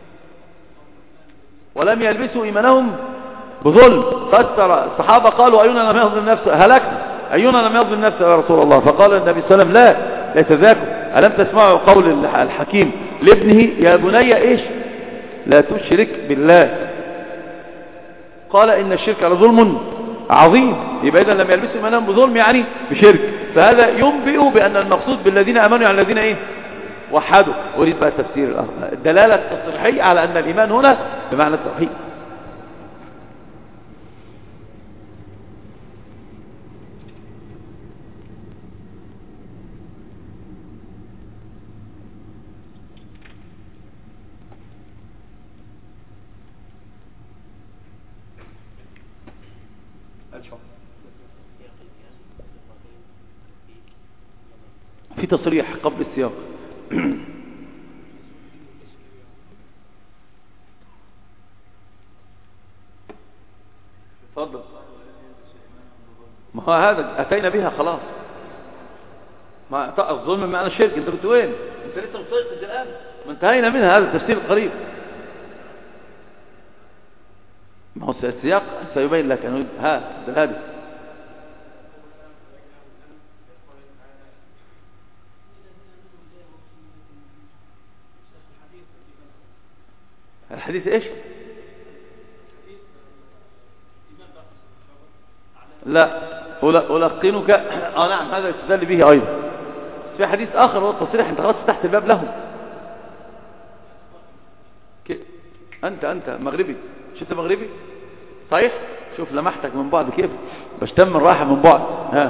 ولم يلبسوا إيمانهم بظلم. فسر الصحابة قالوا: أينا لم يظلم نفسه؟ هلكنا، أينا لم يظلم نفسه يا رسول الله؟ فقال النبي صلى الله عليه وسلم: لا، ليس ذاك. ألم تسمعوا قول الحكيم لابنه: يا بني إيش؟ لا تشرك بالله. قال: إن الشرك لظلم عظيم. يبقى إذا لم يلبسوا إيمانهم بظلم يعني بشرك. فهذا ينبئ بأن المقصود بالذين آمنوا يعني الذين إيه؟ وحدوا. أريد بقى التفسير الآخر، الدلالة التصريحية على أن الإيمان هنا بمعنى التوحيد. في تصريح قبل السياق. تفضل. ما هو هذا أتينا بها خلاص. ما الظلم معنى الشرك. انت كنت وين؟ انت لسه مستيقظ الآن؟ ما انتهينا منها. هذا التفسير القريب. ما هو السياق سيبين لك أنه ها هذا الحديث ايش؟ لا ألقنك. اه نعم، هذا يستدل به ايضا. في حديث اخر هو التصريح. انت خلاص فتحت الباب لهم. انت انت مغربي، مش انت مغربي صحيح؟ شوف لمحتك من بعد كيف بشتم الراحة من بعد. ها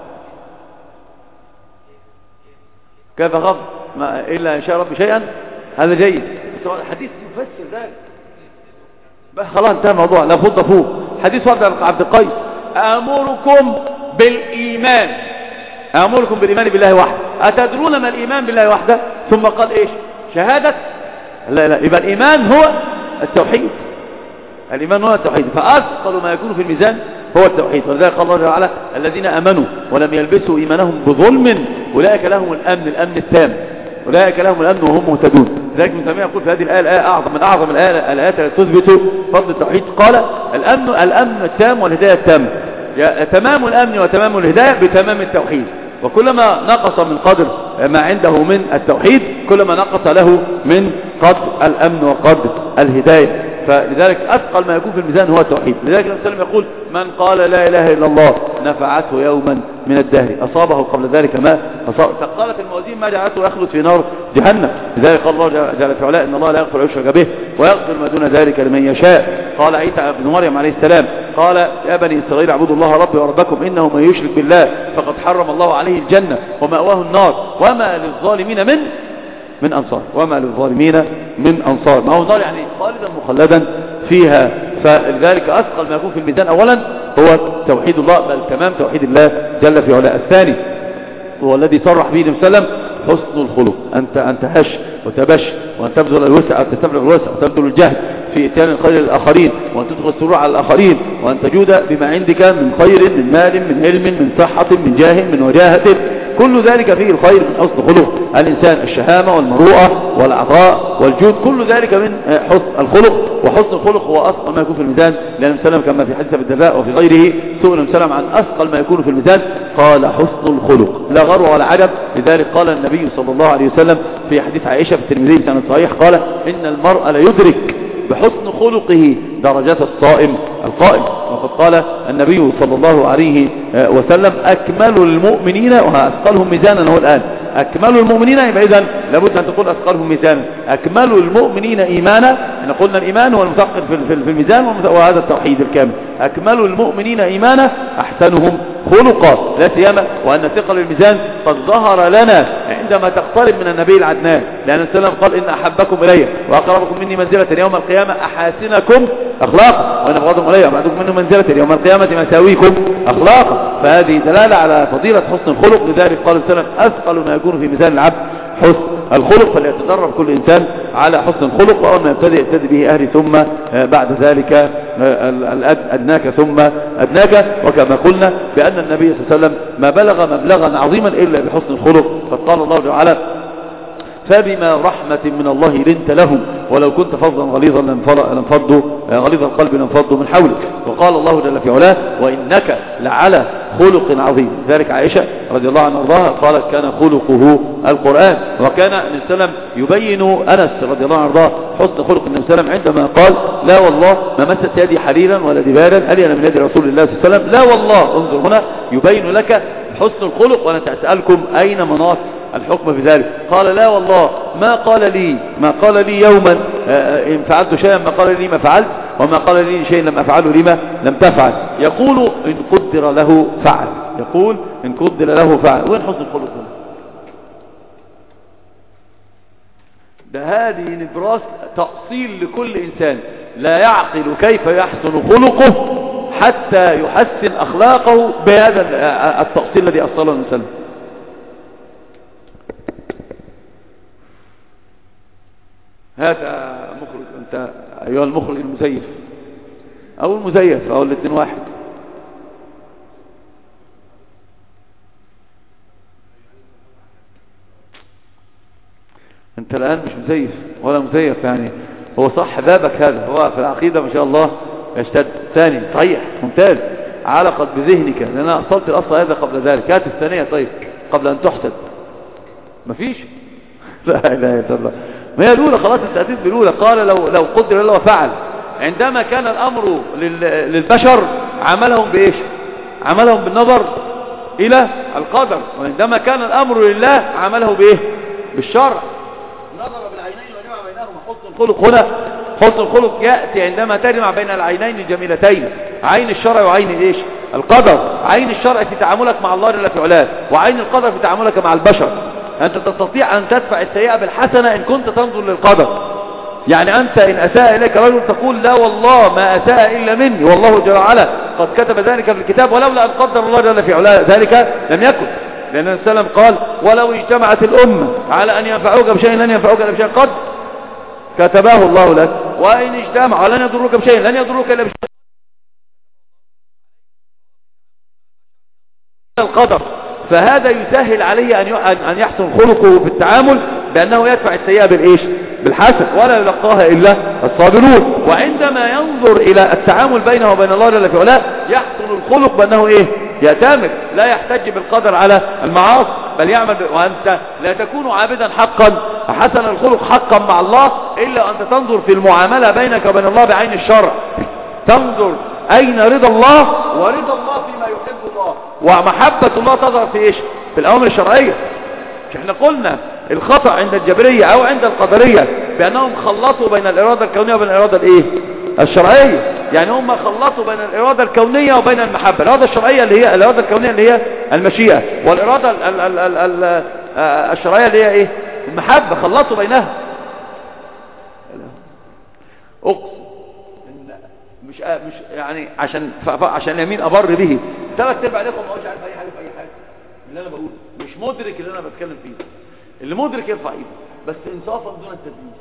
كيف غض ما الا ان شاء ربي شيئا. هذا جيد. الحديث يفسر ذلك. خلاص انتهى الموضوع. لا فوق فوق. حديث ورد عبد القيس: آمركم بالإيمان، آمركم بالإيمان بالله وحده. أتدرون ما الإيمان بالله وحده؟ ثم قال إيش؟ شهادة لا لا. يبقى الإيمان هو التوحيد. الإيمان هو التوحيد. فأثقل ما يكون في الميزان هو التوحيد. ولذلك قال الله تعالى: الذين آمنوا ولم يلبسوا إيمانهم بظلم أولئك لهم الأمن، الأمن التام، أولئك لهم الأمن وهم مهتدون. لذلك ابن تيمية يقول في هذه الآية، الآية أعظم من أعظم الآية الآيات التي تثبت فضل التوحيد. قال: الأمن الأمن التام والهداية التامة. تمام الأمن وتمام الهداية بتمام التوحيد. وكلما نقص من قدر ما عنده من التوحيد كلما نقص له من قدر الأمن وقدر الهداية. فلذلك أثقل ما يكون في الميزان هو التوحيد. لذلك النبي صلى الله عليه وسلم يقول من قال لا إله إلا الله نفعته يوما من الدهر أصابه قبل ذلك ما أصاب. فقالت الموازين ما جعلته يخلد في نار جهنم. لذلك قال الله جل في علاه إن الله لا يغفر يشرك به ويغفر ما دون ذلك لمن يشاء. قال عيسى بن مريم عليه السلام قال يا بني إسرائيل اعبدوا الله ربي وربكم إنه من يشرك بالله فقد حرم الله عليه الجنة ومأواه النار وما للظالمين من من أنصار وما للظالمين من أنصار. ما هو النار يعني خالدا مخلدا فيها. فلذلك أثقل ما يكون في الميزان أولا هو توحيد الله بل تمام توحيد الله جل في علاه. الثاني هو الذي صرح به النبي صلى الله عليه وسلم حسن الخلق. أنت أن تهش وتبش وأن تبذل الوسع تستبلغ الوسع وتبذل الجهد في إتيان الخير للآخرين وأن تدخل السرور على الآخرين وأن تجود بما عندك من خير من مال من علم من صحة من جاه من وجاهة. كل ذلك فيه الخير من حسن خلق الإنسان. الشهامة والمروءة والعطاء والجود كل ذلك من حسن الخلق. وحسن الخلق هو أثقل ما يكون في الميزان لأن النبي صلى الله عليه وسلم كما في حديث ابي الدرداء وفي غيره سئل النبي صلى الله عليه وسلم عن أثقل ما يكون في الميزان قال حسن الخلق لا غرو ولا عجب. لذلك قال النبي صلى الله عليه وسلم في حديث عائشة في الترمذي بسند صحيح قال إن المرء لا يدرك بحسن خلقه درجات الصائم القائم. وقد قال النبي صلى الله عليه وسلم أكمل المؤمنين وأثقلهم ميزانا هو الآن أكمل المؤمنين. يبقى إذن لابد أن تقول أثقلهم ميزانا. أكمل المؤمنين إيمانا احنا قلنا الإيمان هو المثقل في الميزان وهذا التوحيد الكامل. أكمل المؤمنين إيمانا أحسنهم خلقا. لا سيما وأن ثقل الميزان قد ظهر لنا عندما تقترب من النبي العدنان لأن السلام قال إن أحبكم إلي وأقربكم مني منزلة يوم القيامة أحاسنكم أخلاقا وأن أبغضكم إلي وأبعدكم منه منزلة يوم القيامة مساويكم أخلاقا. فهذه دلالة على فضيلة حسن الخلق. لذلك قال السلام أثقل ما يكون في ميزان العبد حسن الخلق. فليتدرب كل إنسان على حسن الخلق وأول ما يبتدئ يبتدئ به أهلي ثم بعد ذلك أدناك ثم أدناك. وكما قلنا بأن النبي صلى الله عليه وسلم ما بلغ مبلغا عظيما إلا بحسن الخلق. فقال الله تعالى فبما رحمة من الله لنت لهم ولو كنت فظا غليظا لانفضوا غليظ القلب لانفضوا من حولك. وقال الله جل في علاه وإنك لعلى خلق عظيم. ذلك عائشة رضي الله عنها وارضاها قالت كان خلقه القرآن. وكان النبي صلى الله عليه وسلم يبين أنس رضي الله عنه وارضاه حسن خلق النبي صلى الله عليه وسلم عندما قال لا والله ما مسست يدي حريرا ولا دبارا ألي أنا من يد رسول الله صلى الله عليه وسلم. لا والله انظر هنا يبين لك حسن الخلق. وأنا سأسألكم أين مناط الحكم في ذلك. قال لا والله ما قال لي ما قال لي يوما إن فعلت شيئا ما قال لي ما فعلت وما قال لي شيء لم أفعله لما لم تفعل. يقول إن قدر له فعل يقول إن قدر له فعل. وين حسن الخلق هنا؟ ده هذه نبراس تأصيل لكل إنسان لا يعقل كيف يحسن خلقه حتى يحسن أخلاقه بهذا التأصيل الذي أصله الإنسان. هذا مخرج أنت أيها المخرج المزيف أو المزيف أو الاثنين واحد. أنت الآن مش مزيف ولا مزيف يعني هو صح بابك هذا هو في العقيدة ما شاء الله يشتد. ثاني صحيح ممتاز علقت بذهنك لأن أنا أصلت الأصل هذا قبل ذلك. هات الثانية طيب قبل أن تحسد مفيش. لا إله إلا الله. ما هي الأولى خلاص انت أتيت بالأولى. قال لو لو قدر الله وفعل. عندما كان الأمر للبشر عملهم بإيش؟ عملهم بالنظر إلى القدر. وعندما كان الأمر لله عمله بإيه؟ بالشرع. نظر بالعينين وجمع بينهما. حسن الخلق هنا حسن الخلق يأتي عندما تجمع بين العينين الجميلتين عين الشرع وعين إيش؟ القدر. عين الشرع في تعاملك مع الله جل في علاه وعين القدر في تعاملك مع البشر. أنت تستطيع أن تدفع السيئة بالحسنة إن كنت تنظر للقدر. يعني أنت إن أساء إليك رجل تقول لا والله ما أساء إلا مني والله جل وعلا قد كتب ذلك في الكتاب ولولا أن قدر الله جل في علاه ذلك لم يكن. لأن النبي صلى الله عليه وسلم قال ولو اجتمعت الأمة على أن ينفعوك بشيء لن ينفعوك إلا بشيء قد كتبه الله لك وإن اجتمعوا لن يضروك بشيء لن يضروك إلا بشيء القدر. فهذا يسهل عليه أن يحسن خلقه في التعامل بأنه يدفع السيئة بالإيش؟ بالحسن ولا يلقاها إلا الصابرون. وعندما ينظر إلى التعامل بينه وبين الله جل في علاه يحسن الخلق بأنه إيه؟ يأتمر، لا يحتج بالقدر على المعاصي بل يعمل ب... وأنت لا تكون عابدا حقا حسن الخلق حقا مع الله إلا أنت تنظر في المعاملة بينك وبين الله بعين الشرع، تنظر أين رضا الله ورضا الله فيما يحب الله، ومحبة الله تظهر في إيش؟ في الأوامر الشرعية. مش احنا قلنا الخطأ عند الجبرية أو عند القدرية بأنهم خلطوا بين الإرادة الكونية وبين الإرادة الإيه؟ الشرعية. يعني هم خلطوا بين الإرادة الكونية وبين المحبة. الإرادة الشرعية اللي هي الإرادة الكونية اللي هي المشيئة، والإرادة ال ال ال ال ال الشرعية اللي هي إيه؟ المحبة. خلطوا بينها. أقسم مش مش يعني عشان عشان اليمين أبر به ثلاث ارباع عليكم ما هوش عارف أي حاجة في أي حاجة اللي أنا بقوله، مش مدرك اللي أنا بتكلم فيه. اللي مدرك يرفع إيده بس إنصافا دون التدليس.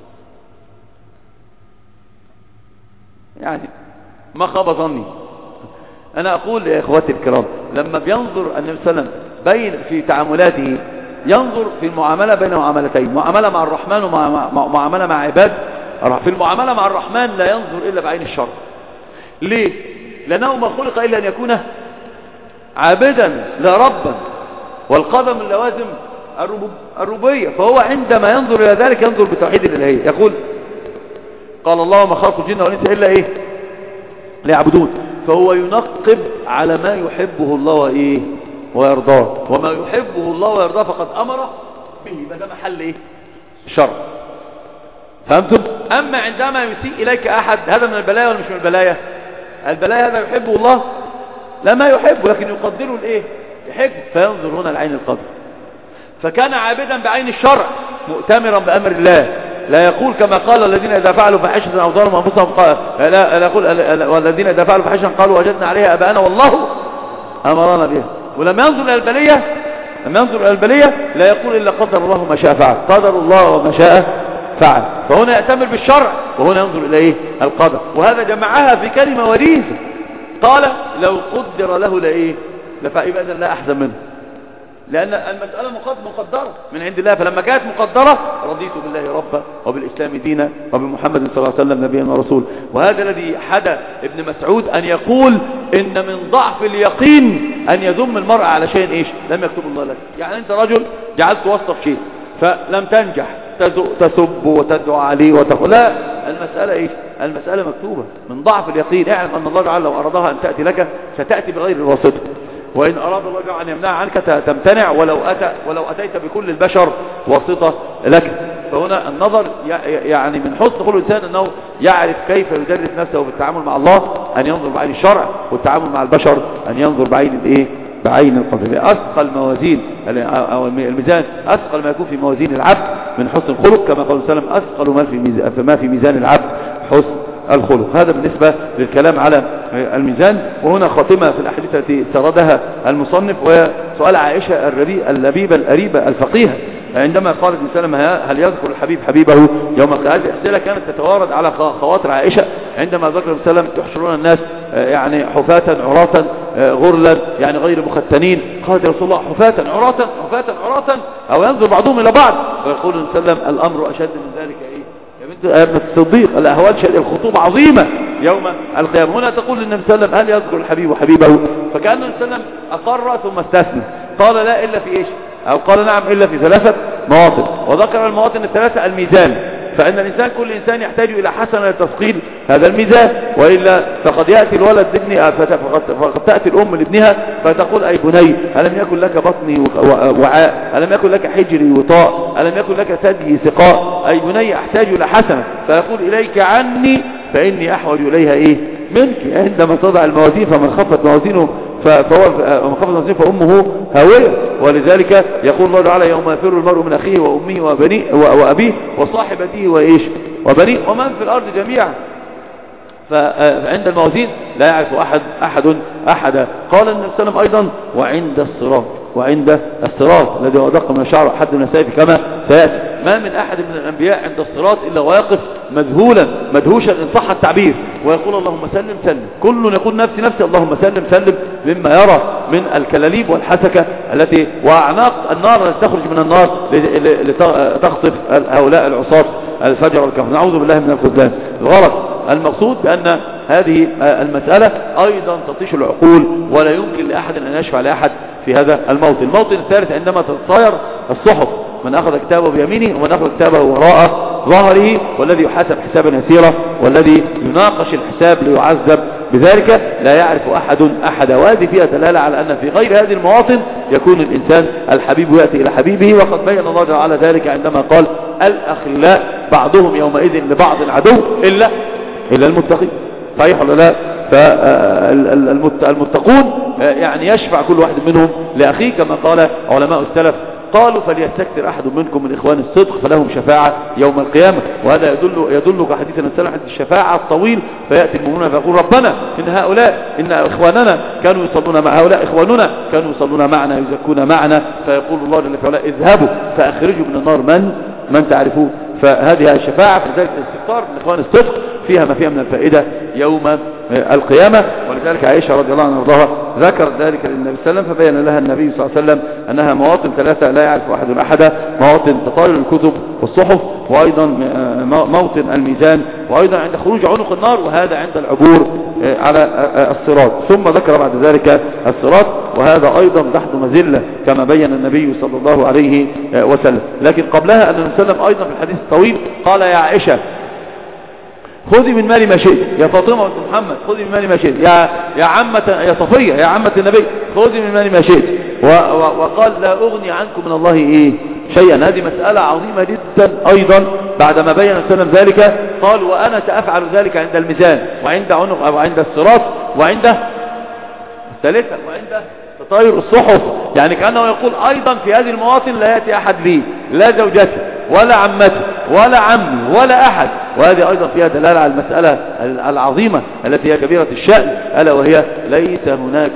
يعني ما خاب ظني. أنا أقول يا إخواتي الكرام لما بينظر النبي صلى الله عليه وسلم بين في تعاملاته ينظر في المعاملة بين معاملتين، معاملة مع الرحمن ومعاملة مع عباد. في المعاملة مع الرحمن لا ينظر إلا بعين الشرع. ليه؟ لأنه ما خلق إلا أن يكون عابدا لا ربا، والقدم من لوازم الربوبية. فهو عندما ينظر إلى ذلك ينظر بتوحيد الإلهية. يقول قال الله وما خلق الجن والإنس إلا إيه؟ ليعبدون. فهو ينقب على ما يحبه الله وإيه؟ ويرضاه، وما يحبه الله ويرضاه فقد أمر به. ده محل إيه؟ شرع. فهمتم؟ أما عندما يسيء إليك أحد هذا من البلايا ولا مش من البلايا؟ البلايا هذا يحبه الله لا ما يحبه لكن يقدره الإيه؟ يحبه. فينظر هنا العين القدر. فكان عابدا بعين الشرع مؤتمرا بأمر الله، لا يقول كما قال الذين إذا فعلوا فاحشة أو ظلموا أنفسهم قال لا, لا يقول والذين إذا فعلوا فاحشة قالوا وجدنا عليها آباءنا والله أمرنا بها. ولما ينظر إلى البلية لما ينظر إلى البلية لا يقول إلا قدر الله ما شاء فعل، قدر الله وما شاء فعل. فهنا يأتمر بالشرع وهنا ينظر إلى إيه؟ القدر. وهذا جمعها في كلمة وريثة قال لو قدر له لإيه؟ لفعل. إذا لا أحسن منه، لأن المسألة مقدرة من عند الله. فلما كانت مقدرة رضيت بالله ربا وبالإسلام دينا وبمحمد صلى الله عليه وسلم نبيا ورسول. وهذا الذي حدى ابن مسعود أن يقول إن من ضعف اليقين أن يذم المرء على شيء إيش لم يكتب الله لك. يعني أنت رجل جعلت وسط في شيء فلم تنجح تسب وتدعو عليه وتقول لا، المسألة إيش؟ المسألة مكتوبة. من ضعف اليقين اعلم أن الله تعالى لو أرادها أن تأتي لك ستأتي بغير الواسطة، وإن أراد الله تعالى أن يمنع عنك تمتنع ولو أتى ولو أتيت بكل البشر واسطة لك. فهنا النظر يعني من حسن خلق الإنسان أنه يعرف كيف يدرس نفسه بالتعامل مع الله أن ينظر بعين الشرع، والتعامل مع البشر أن ينظر بعين الإيه؟ بعين القدر. أثقل موازين أو الميزان أثقل ما يكون في موازين العبد من حسن الخلق، كما قال صلى الله عليه وسلم أثقل ما في ميزان ما في ميزان العبد حسن الخلق. هذا بالنسبة للكلام على الميزان. وهنا خاتمة في الأحاديث التي سردها المصنف، وسؤال عائشة اللبيبة الأريبة الفقيهة عندما قالت النبي هل يذكر الحبيب حبيبه يوم القيامة. هذه الأسئلة كانت تتوارد على خواطر عائشة عندما ذكر النبي صلى الله عليه وسلم تحشرون الناس يعني حفاة عراة غرلا يعني غير مختنين. قالت يا رسول الله حفاة عراة حفاة عراة أو ينظر بعضهم إلى بعض؟ ويقول النبي صلى الله عليه وسلم الأمر أشد من ذلك إيه يا ابن الصديق، الأهوال شديدة، الخطوبة عظيمة يوم القيامة. هنا تقول للنبي صلى الله عليه وسلم هل يذكر الحبيب حبيبه؟ فكأن النبي صلى الله عليه وسلم أقر ثم استثنى، قال لا إلا في إيش أو قال نعم إلا في ثلاثة مواطن، وذكر المواطن الثلاثة الميزان. فإن الإنسان كل إنسان يحتاج إلى حسنة لتثقيل هذا الميزان، وإلا فقد يأتي الولد لابنه فقد تأتي الأم لابنها فتقول أي بني ألم يكن لك بطني وعاء، ألم يكن لك حجري وطاء، ألم يكن لك ثدي سقاء، أي بني أحتاج إلى حسنة. فيقول إليك عني فإني أحوج إليها إيه منك. عندما تضع الموازين فمن خفت موازينه فهو من خفت موازينه فأمه هاوية. ولذلك يقول الله تعالى يوم يفر المرء من أخيه وأمه وبنيه وأبيه وصاحبته وإيش وبنيه ومن في الأرض جميعا. فعند الموازين لا يعرف أحد أحد أحدا. قال النبي صلى الله عليه وسلم أيضا وعند الصراط وعند الصراط الذي هو دق من الشعر حد من السيف كما سيأتي. ما من أحد من الأنبياء عند الصراط إلا ويقف مذهولا مدهوشا إن صح التعبير ويقول اللهم سلم سلم. كل يقول نفسي نفسي اللهم سلم سلم مما يرى من الكلاليب والحسكة التي وأعناق النار التي تخرج من النار لتخطف هؤلاء العصاة الفجر والكفر. نعوذ بالله من الخذلان. الغرض المقصود بأن هذه المسألة أيضا تطيش العقول، ولا يمكن لأحد أن يشفع لأحد في هذا الموطن. الموطن الثالث عندما تتطاير الصحف، من أخذ كتابه بيمينه ومن أخذ كتابه وراء ظهره، والذي يحاسب حسابا يسيرا والذي يناقش الحساب ليعذب بذلك، لا يعرف أحد أحد. وهذه فيها دلالة على أن في غير هذه المواطن يكون الإنسان الحبيب يأتي إلى حبيبه، وقد بين الله تعالى ذلك عندما قال الأخلاء بعضهم يومئذ لبعض عدو إلا إلا المتقين. صحيح ولا لا؟ فالمتقون يعني يشفع كل واحد منهم لأخيه، كما قال علماء السلف قالوا فليستكثر أحد منكم من إخوان الصدق فلهم شفاعة يوم القيامة. وهذا يدل يدلك حديث السلف حديث الشفاعة الطويل، فيأتي المؤمنون فيقول ربنا إن هؤلاء إن إخواننا كانوا يصلون مع هؤلاء إخواننا كانوا يصلون معنا يزكون معنا، فيقول الله جل وعلا اذهبوا فأخرجوا من النار من من تعرفون. فهذه الشفاعة في ذلك الاستغفار من إخوان الصدق فيها ما فيها من الفائدة يوم القيامة. ولذلك عائشة رضي الله عنها وارضاها ذكرت ذلك للنبي صلى الله عليه وسلم، فبين لها النبي صلى الله عليه وسلم أنها مواطن ثلاثة لا يعرف أحد أحدا: مواطن تطاير الكتب والصحف، وأيضا موطن الميزان، وأيضا عند خروج عنق النار، وهذا عند العبور على الصراط. ثم ذكر بعد ذلك الصراط، وهذا أيضا تحت مذلة كما بين النبي صلى الله عليه وسلم. لكن قبلها أن النبي صلى الله عليه وسلم أيضا في الحديث الطويل قال يا عائشة خذي من مالي ما شئت، يا فاطمة بنت محمد خذي من مالي ما شئت، يا يا عمة يا صفية يا عمة النبي خذي من مالي ما شئت، وقال لا أغني عنكم من الله إيه شيئا. هذه مسألة عظيمة جدا أيضا. بعدما بين السلام ذلك قال وأنا سأفعل ذلك عند الميزان وعند عنق أو عند الصراط وعند الثالثة وعند تطاير الصحف. يعني كأنه يقول أيضا في هذه المواطن لا يأتي أحد لي، لا زوجتي ولا عمتي ولا عمي ولا أحد. وهذه أيضا فيها دلالة على المسألة العظيمة التي هي كبيرة الشأن، ألا وهي ليس هناك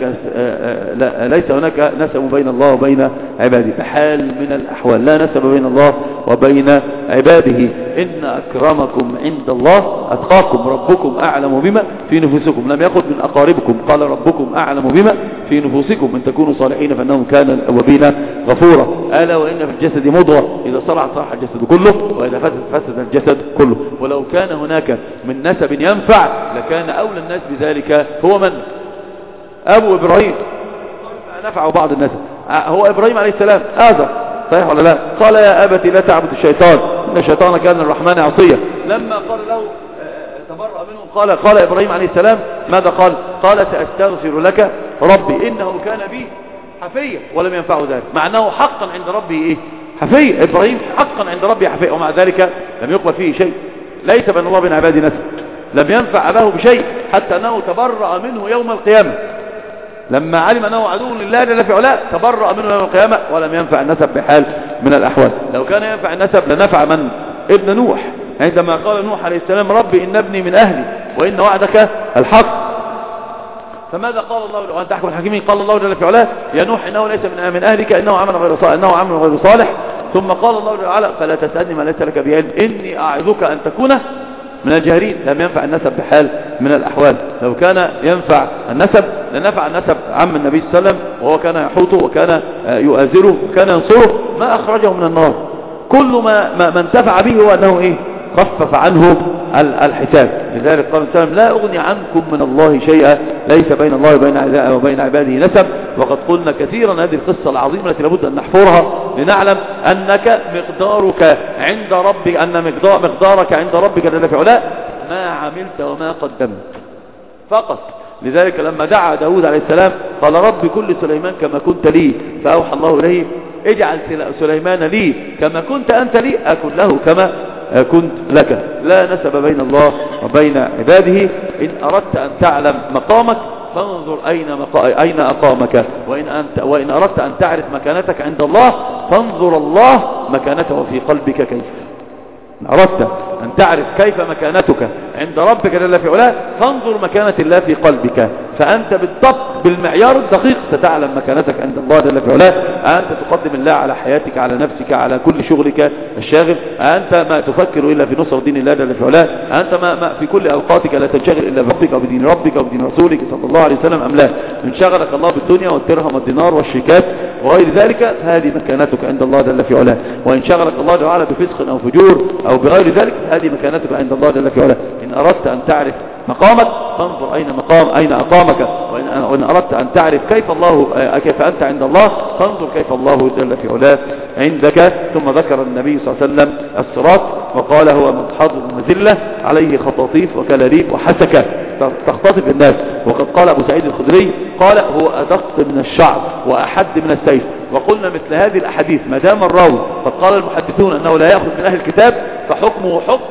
ليس هناك نسب بين الله وبين عباده بحال من الأحوال، لا نسب بين الله وبين عباده. إن أكرمكم عند الله أتقاكم، ربكم أعلم بما في نفوسكم. لم يقل من أقاربكم، قال ربكم أعلم بما في نفوسكم، إن تكونوا صالحين فإنهم كان الأوابين غفورا. ألا وإن في الجسد مضغة إذا صلحت صلح الجسد كله وإذا فسد فسد الجسد كله. ولو كان هناك من نسب ينفع لكان أولى الناس بذلك هو من؟ أبو إبراهيم، نفع بعض الناس هو إبراهيم عليه السلام. آذر، صحيح ولا لا؟ قال يا أبتي لا تعبد الشيطان إن الشيطان كان الرحمن عصيا. لما قال له تبرأ منهم قال قال إبراهيم عليه السلام ماذا قال؟ قال سأستغفر لك ربي إنه كان بي حفيا ولم ينفعه ذلك، مع أنه حقا عند ربي إيه؟ حفي. إبراهيم حقا عند ربي حفي، ومع ذلك لم يقبل فيه شيء. ليس بين الله وبين عباده نسب، لم ينفع أباه بشيء حتى أنه تبرأ منه يوم القيامة. لما علم أنه عدو لله جل في علاه تبرأ منه يوم القيامة، ولم ينفع النسب بحال من الأحوال. لو كان ينفع النسب لنفع من؟ ابن نوح، عندما قال نوح عليه السلام ربي إن ابني من أهلي وإن وعدك الحق. فماذا قال الله وأنت أحكم الحكيمين؟ قال الله جل في علاه يا نوح إنه ليس من من أهلك إنه عمل غير صالح إنه عمل غير صالح. ثم قال الله جل وعلا فلا تسألني ما ليس لك بعلم إني أعظك أن تكون من الجاهلين. لم ينفع النسب بحال من الأحوال. لو كان ينفع النسب لنفع النسب عم النبي صلى الله عليه وسلم، وهو كان يحوطه وكان يؤازره وكان ينصره، ما أخرجه من النار. كل ما ما انتفع به هو أنه إيه؟ خفف عنه الحساب. لذلك قال السلام لا أغني عنكم من الله شيئا ليس بين الله وبين عباده نسب. وقد قلنا كثيرا هذه القصة العظيمة التي لابد أن نحفرها لنعلم أنك مقدارك عند ربك أن مقدار مقدارك عند ربك جل في علاه ما عملت وما قدمت فقط. لذلك لما دعا داود عليه السلام قال رب كل سليمان كما كنت لي، فأوحى الله إليه اجعل سليمان لي كما كنت أنت لي أكن له كما كنت لك. لا نسب بين الله وبين عباده. إن أردت أن تعلم مقامك فانظر أين, مقا... أين أقامك، وإن, أنت... وإن أردت أن تعرف مكانتك عند الله فانظر الله مكانته في قلبك كيف. إن أردت أن تعرف كيف مكانتك عند ربك جل في علاه فانظر مكانة الله في قلبك. فأنت بالضبط بالمعيار الدقيق ستعلم مكانتك عند الله جل في علاه. أنت تقدم الله على حياتك، على نفسك، على كل شغلك الشاغل. أنت ما تفكر إلا في نصر دين الله جل في علاه. أنت ما, ما في كل أوقاتك لا تنشغل إلا بربك وبدين ربك وبدين رسولك صلى الله عليه وسلم أم لا؟ إن شغلك الله بالدنيا والدرهم والدينار والشيكات وغير ذلك هذه مكانتك عند الله جل في علاه. وإن شغلك الله جل وعلا بفسق أو فجور أو بغير ذلك هذه مكانتك عند الله جل في علاه. إن أردت أن تعرف مقامك فانظر أين مقام أين أقامك، وإن, وإن أردت أن تعرف كيف الله كيف أنت عند الله فانظر كيف الله جل في علاه عندك. ثم ذكر النبي صلى الله عليه وسلم الصراط وقال هو منحضر مذلة عليه خطاطيف وكلاليب وحسكة تختطف الناس. وقد قال أبو سعيد الخدري قال هو أدق من الشعر وأحد من السيف. وقلنا مثل هذه الأحاديث ما دام الراوي قد قال المحدثون أنه لا يأخذ من أهل الكتاب فحكمه حكم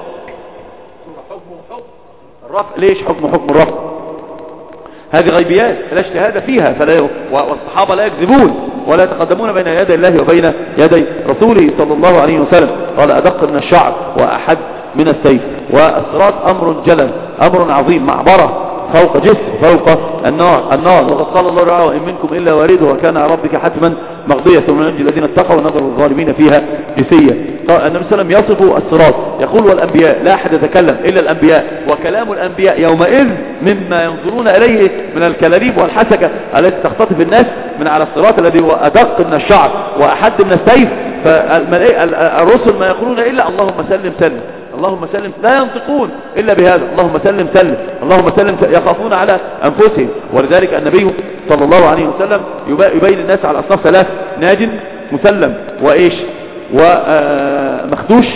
الرفع. ليش حكم حكم الرفع؟ هذه غيبيات لا اجتهاد فيها، فلا والصحابة لا يكذبون ولا يتقدمون بين يدي الله وبين يدي رسوله صلى الله عليه وسلم. قال أدق من الشعر وأحد من السيف. والصراط أمر جلل، أمر عظيم، معبرة فوق جسر فوق النار النار وقد قال الله تعالى وإن منكم إلا واردها وكان على ربك حتما مقضية ثم ننجي الذين اتقوا ونذر الظالمين فيها جثيا. قال النبي صلى الله عليه وسلم يصف الصراط يقول والأنبياء لا أحد يتكلم إلا الأنبياء وكلام الأنبياء يومئذ مما ينظرون إليه من الكلاليب والحسكة التي تختطف الناس من على الصراط الذي هو أدق من الشعر وأحد من السيف. فالرسل ما يقولون إلا اللهم سلم سلم اللهم سلم، لا ينطقون إلا بهذا اللهم سلم سلم اللهم سلم سلم، يخافون على أنفسهم. ولذلك النبي صلى الله عليه وسلم يبين الناس على أصناف ثلاث: ناج مسلم وإيش ومخدوش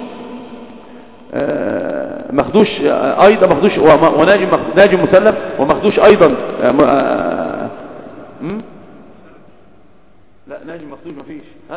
مخدوش أيضا مخدوش وناج ناج مسلم ومخدوش أيضا. لا ناج مخدوش مفيش ها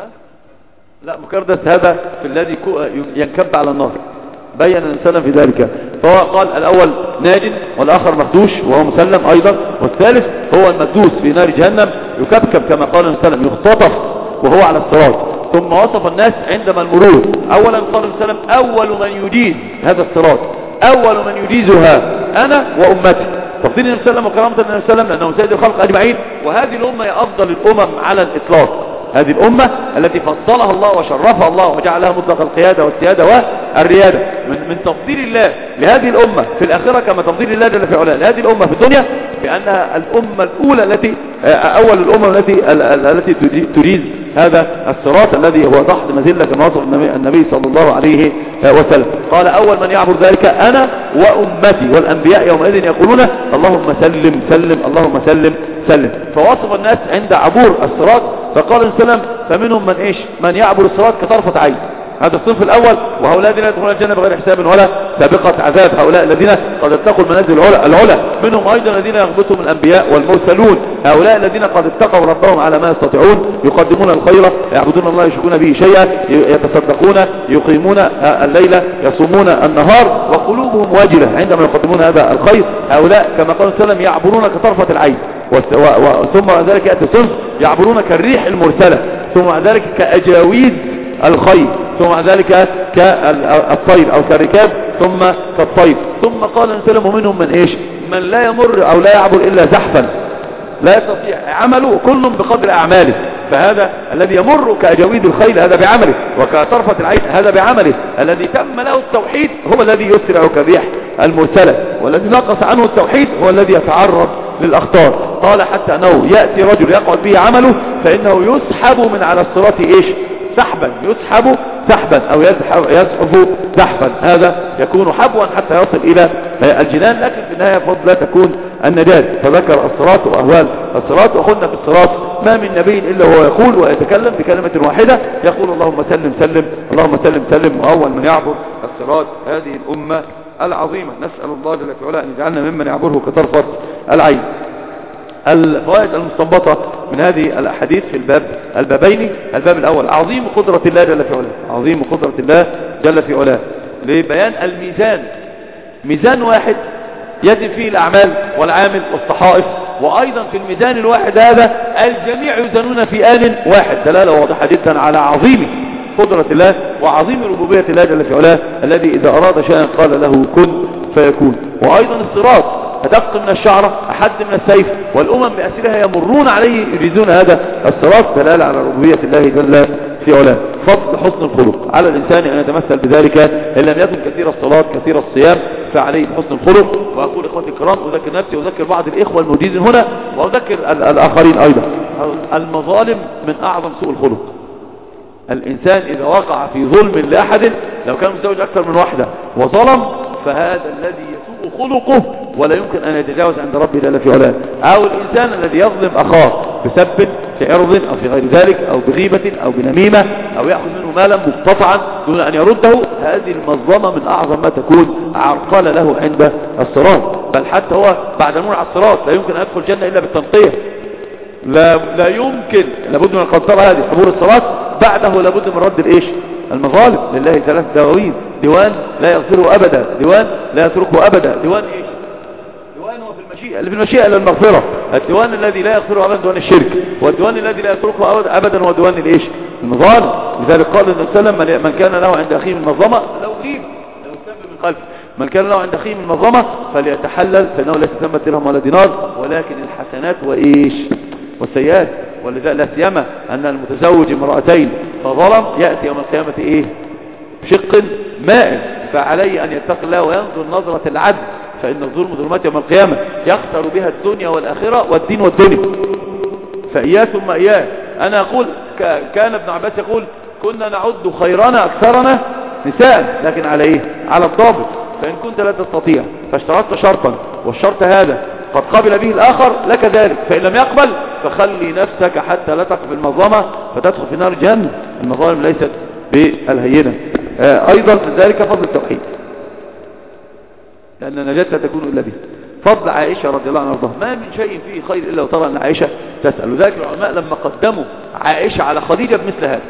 لا مكردس هذا في الذي ينكب على النار، بين الإنسان في ذلك. فهو قال الأول ناج والآخر مخدوش وهو مسلم أيضا، والثالث هو المدوس في نار جهنم يكبكب كما قال الإنسان يختطف وهو على الصراط. ثم وصف الناس عندما المرور. أولا قال الإنسان أول من يجيز هذا الصراط أول من يجيزها أنا وأمتي. تفضيل النبي صلى الله عليه وسلم وكرامة النبي صلى الله عليه وسلم لأنه سيد الخلق أجمعين، وهذه الأمة هي أفضل الأمم على الإطلاق. هذه الأمة التي فضلها الله وشرفها الله وجعلها مطلق القيادة والسيادة والريادة. من, من تفضيل الله لهذه الأمة في الآخرة كما تفضيل الله جل في علاه لهذه الأمة في الدنيا بأنها الأمة الأولى التي أول الأمم التي التي تريد هذا الصراط الذي هو تحت مذلة كما وصف النبي صلى الله عليه وسلم. قال أول من يعبر ذلك أنا وأمتي، والأنبياء يومئذ يقولون اللهم سلم سلم اللهم سلم سلم. فوصف الناس عند عبور الصراط فقال السلام فمنهم من إيش من يعبر الصراط كطرفة عين. هذا الصنف الأول، وهؤلاء الذين يدخلون الجنة بغير حساب ولا سابقة عذاب. هؤلاء الذين قد اتقوا المنازل العلى. منهم أيضا الذين يغبطهم الأنبياء والمرسلون. هؤلاء الذين قد اتقوا ربهم على ما يستطيعون يقدمون الخير يعبدون الله يشركون به شيئا يتصدقون يقيمون الليل يصومون النهار وقلوبهم واجلة عندما يقدمون هذا الخير. هؤلاء كما قال السلام يعبرون كطرفة العين. ثم ذلك يأتي صنف يعبرون كالريح المرسلة، ثم ذلك كأجاويد الخير، ثم ذلك كالطير أو كالركاب ثم كالطير. ثم قال السلام منهم من إيش من لا يمر أو لا يعبر إلا زحفا لا يستطيع عمله كل بقدر أعماله. فهذا الذي يمر كأجاويد الخيل هذا بعمله، وكطرفة العين هذا بعمله. الذي تم له التوحيد هو الذي يسرع كالريح المرسلة، والذي نقص عنه التوحيد هو الذي يتعرض للأخطار. قال حتى أنه يأتي رجل يقعد به عمله فإنه يسحب من على الصراط إيش سحبا يسحب سحبا أو يزحف يزحف زحفا. هذا يكون حبوا حتى يصل إلى الجنان، لكن في النهاية فضل لا تكون النجاة. فذكر الصراط وأهوال الصراط. وقلنا في الصراط ما من نبي إلا هو يقول ويتكلم بكلمة واحدة يقول اللهم سلم سلم اللهم سلم سلم. وأول من يعبر الصراط هذه الأمة العظيمة. نسأل الله جل وعلا أن يجعلنا ممن يعبره كطرفة العين. الفوائد المستنبطة من هذه الأحاديث في الباب البابين: الباب الأول عظيم قدرة الله جل في علاه عظيم قدرة الله جل في علاه لبيان الميزان، ميزان واحد يتم فيه الأعمال والعامل والصحائف، وأيضا في الميزان الواحد هذا الجميع يزنون في آن واحد. دلالة واضحة جدا على عظيم قدرة الله وعظيم ربوبية الله جل في علاه الذي إذا أراد شيئا قال له كن فيكون. وأيضا الصراط أدق من الشعرة أحد من السيف، والأمم بأسرها يمرون عليه يريدون هذا الصراط، دلالة على ربوبية الله جل في علاه. فضل حسن الخلق على الإنسان أن يتمثل بذلك، إن لم يكن كثير الصلاة كثير الصيام فعليه بحسن الخلق. وأقول إخوتي الكرام، أذكر نفسي وأذكر بعض الإخوة الموجودين هنا وأذكر الآخرين أيضا، المظالم من أعظم سوء الخلق. الإنسان إذا وقع في ظلم لأحد، لو كان متزوج أكثر من واحدة وظلم، فهذا الذي يسوء خلقه ولا يمكن أن يتجاوز عند ربه جل في علاه. أو الإنسان الذي يظلم أخاه بسب في عرض أو في غير ذلك، أو بغيبة أو بنميمة، أو يأخذ منه مالا مقتطعا دون أن يرده، هذه المظلمة من أعظم ما تكون عرقلة له عند الصراط. بل حتى هو بعد المر على الصراط لا يمكن أن يدخل الجنة إلا بالتنقية، لا, لا يمكن، لابد من القنطرة هذه حضور الصلاة، بعده لابد من رد الإيش المظالم. لله ثلاث دواوين، ديوان لا يغفره أبدا، ديوان لا يتركه أبدا، ديوان إيش ديوان هو في المشيئة، اللي في المشيئة للمغفرة. الديوان الذي لا يغفره أبدا ديوان الشرك، والديوان الذي لا يتركه أبدا هو ديوان الإيش المظالم. لذلك قال النبي صلى الله عليه وسلم: من كان له عند أخيه من مظلمة، لو غيب لو سب من قلبه، من كان له عند أخيه من مظلمة فليتحلل، فإنه ليس ثمة درهم ولا دينار، ولكن الحسنات وإيش والسيئات. ولذا لا سيما أن المتزوج امرأتين فظلم يأتي يوم القيامة إيه بشق مائل، فعليه أن يتقي الله وينظر نظرة العدل، فإن الظلم ظلمات يوم القيامة يخسر بها الدنيا والآخرة والدين والدنيا. فإياه ثم إياه. أنا أقول كان ابن عباس يقول: كنا نعد خيرنا أكثرنا نساء، لكن على إيه على الضابط. فإن كنت لا تستطيع فاشترطت شرطا والشرط هذا قد قبل به الآخر لك ذلك، فإن لم يقبل فخلي نفسك حتى لا تقف بالمظلمة فتدخل في نار جهنم. المظالم ليست بالهينة. آه أيضا من ذلك فضل التوحيد، لأن النجاة لا تكون إلا به. فضل عائشة رضي الله عنها وارضاها، ما من شيء فيه خير إلا وترى أن عائشة تسأل. ذلك العلماء لما قدموا عائشة على خديجة بمثل هذا،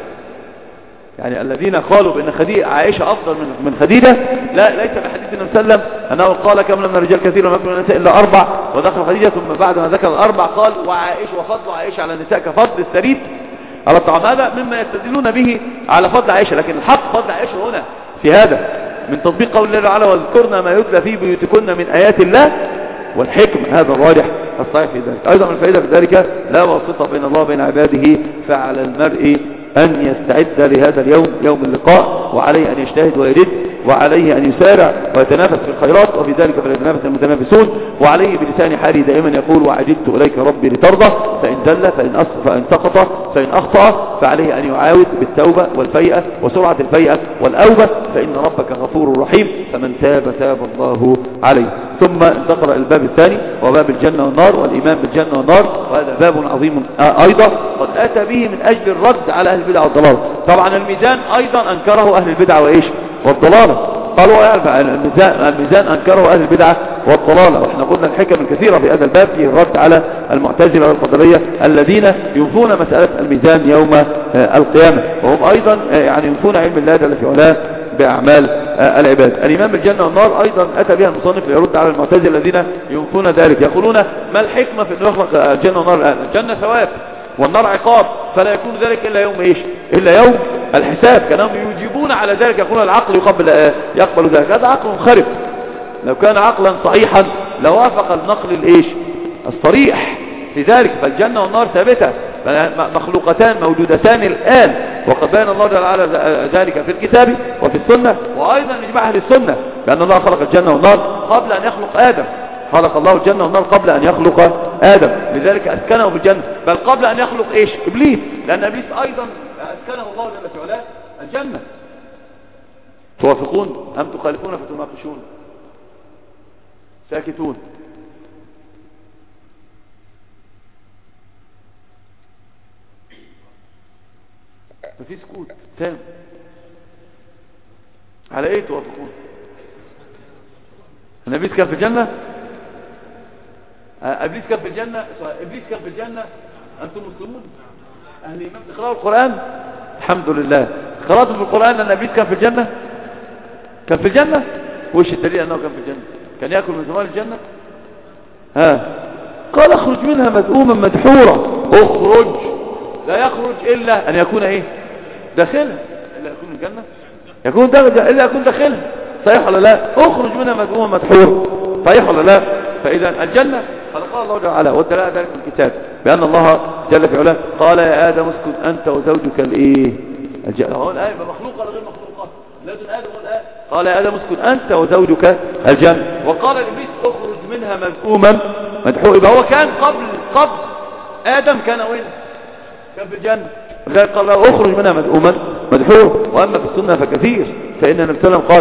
يعني الذين قالوا بأن خديجة عائشة أفضل من من خديجة، لا ليس بحديث النبي صلى الله عليه وسلم أنه قال: كم من الرجال كثير وما يكون من النساء إلا أربع، ودخل خديجة، ثم بعد ما ذكر الأربع قال: وعائشة، وفضل عائشة على النساء كفضل الثريد على الطعام. هذا مما يستدلون به على فضل عائشة، لكن الحق فضل عائشة هنا في هذا من تطبيق قول الله تعالى: واذكرن ما يتلى في بيوتكن من آيات الله والحكمة. هذا الراجح الصحيح في ذلك. أيضا من الفائدة في ذلك: لا واسطة بين الله وبين عباده، فعلى المرء أن يستعد لهذا اليوم، يوم اللقاء، وعليه أن يجتهد ويجد، وعليه أن يسارع ويتنافس في الخيرات، وفي ذلك فليتنافس المتنافسون. وعليه بلسان حاله دائما يقول: وعجبت إليك ربي لترضى، فإن دل فإن أصف فإن سقط فإن أخطأ فعليه أن يعاود بالتوبة والفيئة وسرعة الفيئة والأوبة، فإن ربك غفور رحيم، فمن تاب تاب الله عليه. ثم انتقل الباب الثاني وباب الجنة والنار والإيمان بالجنة والنار، وهذا باب عظيم أيضا قد أتى به من أجل الرد على أهل البدع والضلال. طبعا الميزان أيضا أنكره أهل البدع وإيش والضلالة، قالوا يعرف الميزان, الميزان أنكره أهل البدع والضلالة. وإحنا قلنا الحكم الكثيرة في هذا الباب فيه الرد على المعتزلة والقدرية الذين ينفون مسألة الميزان يوم القيامة، وهم أيضا يعني ينفون علم الله جل في علاه بأعمال العباد. الإيمان بالجنة والنار أيضا أتى بها المصنف ليرد على المعتزلة الذين ينفون ذلك، يقولون: ما الحكمة في أن يخلق الجنة والنار الآن؟ الجنة ثواب والنار عقاب، فلا يكون ذلك إلا يوم إيش إلا يوم الحساب. كانوا يجيبون على ذلك، يقولون العقل يقبل يقبل ذلك. هذا عقل خرب، لو كان عقلا صحيحا لوافق النقل الإيش الصريح في ذلك. فالجنة والنار ثابتة، مخلوقتان موجودتان الآن، وقد بين الله تعالى ذلك في الكتاب وفي السنة، وأيضا إجماع أهل السنة بأن الله خلق الجنة والنار قبل أن يخلق آدم. خلق الله الجنة والنار قبل أن يخلق آدم، لذلك أسكنه في الجنة، بل قبل أن يخلق إيش إبليس، لأن إبليس أيضا أسكنه الله جل وعلا الجنة. توافقون أم تخالفون فتناقشون؟ ساكتون. ففي سكوت تام. على ايه توافقون؟ النبي كان في الجنة، ابليس كان في الجنة، ابليس كان في الجنة، انتم مسلمون اهل ايمان تقرأوا القرآن؟ الحمد لله. قرأتوا في القرآن ان ابليس كان في الجنة؟ كان في الجنة؟ وش الدليل انه كان في الجنة؟ كان يأكل من ثمار الجنة؟ ها قال: اخرج منها مذءوما مدحورا. اخرج، لا يخرج الا ان يكون ايه داخلها، الا يكون الجنة يكون داخل، الا يكون داخلها. صحيح ولا لا؟ اخرج منها مذءوما مدحورا، صحيح ولا لا؟ فإذا الجنة خلقها الله جل وعلا، والدلالة على ذلك في الكتاب بأن الله جل في علاه قال يا آدم اسكن أنت وزوجك الإيه الجنة. هو الآية مخلوقة ولا غير مخلوقة؟ لازم آدم هو الآية قال يا آدم اسكن أنت وزوجك الجنة. وقال إبليس اخرج منها مذءوما مدحورا. يبقى هو كان قبل قبل آدم كان وين؟ كان في الجنة. لذلك قال له اخرج منها مذءوما مدحورا. وأما في السنة فكثير، فإن النبي صلى الله عليه وسلم قال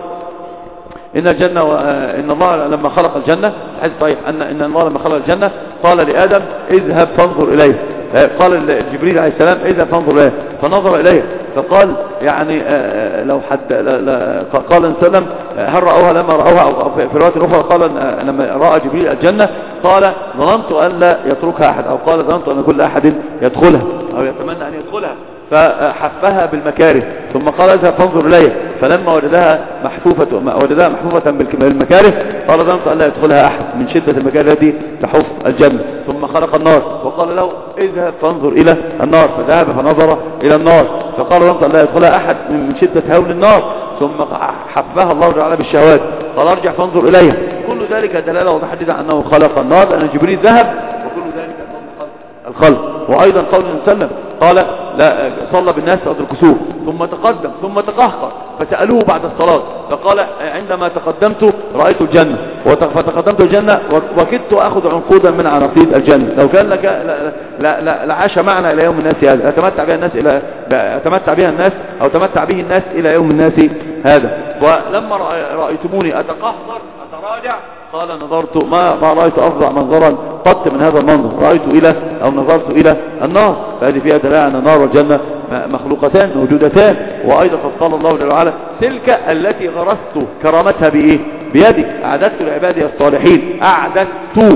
إن الجنة وإن الله لما خلق الجنة حديث صحيح أن إن الله لما خلق الجنة قال لآدم اذهب فانظر إليه. قال جبريل عليه السلام اذهب فانظر إليه، فنظر إليه فقال يعني لو حد قال النبي صلى الله عليه وسلم هل رأوها لما رأوها، أو في رواية أخرى قال لما رأى جبريل الجنة قال ظننت أن لا يتركها أحد، أو قال ظننت أن كل أحد يدخلها أو يتمنى أن يدخلها، فحفها بالمكاره ثم قال اذهب فانظر إليه، فلما وجدها محفوفة وجدها محفوفة بالمكاره قال ظننت أن لا يدخلها أحد من شدة المكاره التي تحف الجنة. ثم خلق النار وقال له اذهب فانظر إلى النار، فذهب فنظر إلى النار فقال ظننت أن لا يدخلها أحد من شدة هول النار، ثم حفها الله تعالى بالشهوات قال ارجع فانظر إليها. كل ذلك دلالة واضحة جدا أنه خلق النار لأن جبريل ذهب، وكل ذلك الخلق. وأيضا قول النبي صلى الله عليه وسلم قال لا صلى بالناس صلاة الكسوف ثم تقدم ثم تقهقر فسألوه بعد الصلاة فقال عندما تقدمت رأيت الجنة فتقدمت الجنة وكدت أخذ عنقودا من عناقيد الجنة، لو كان لك لا لا لا لعاش معنا إلى يوم الناس هذا، أتمتع بها الناس إلى أتمتع بها الناس أو تمتع به الناس إلى يوم الناس هذا. ولما رأيتموني أتقهقر أتراجع قال نظرت ما ما رأيت أفظع منظرا قط من هذا المنظر، رأيت إلى أو نظرت إلى النار. فهذه فيها دلالة أن النار والجنة مخلوقتان موجودتان. وأيضا قد قال الله جل وعلا تلك التي غرست كرامتها بإيه؟ بيدك أعددت لعبادي الصالحين. أعددت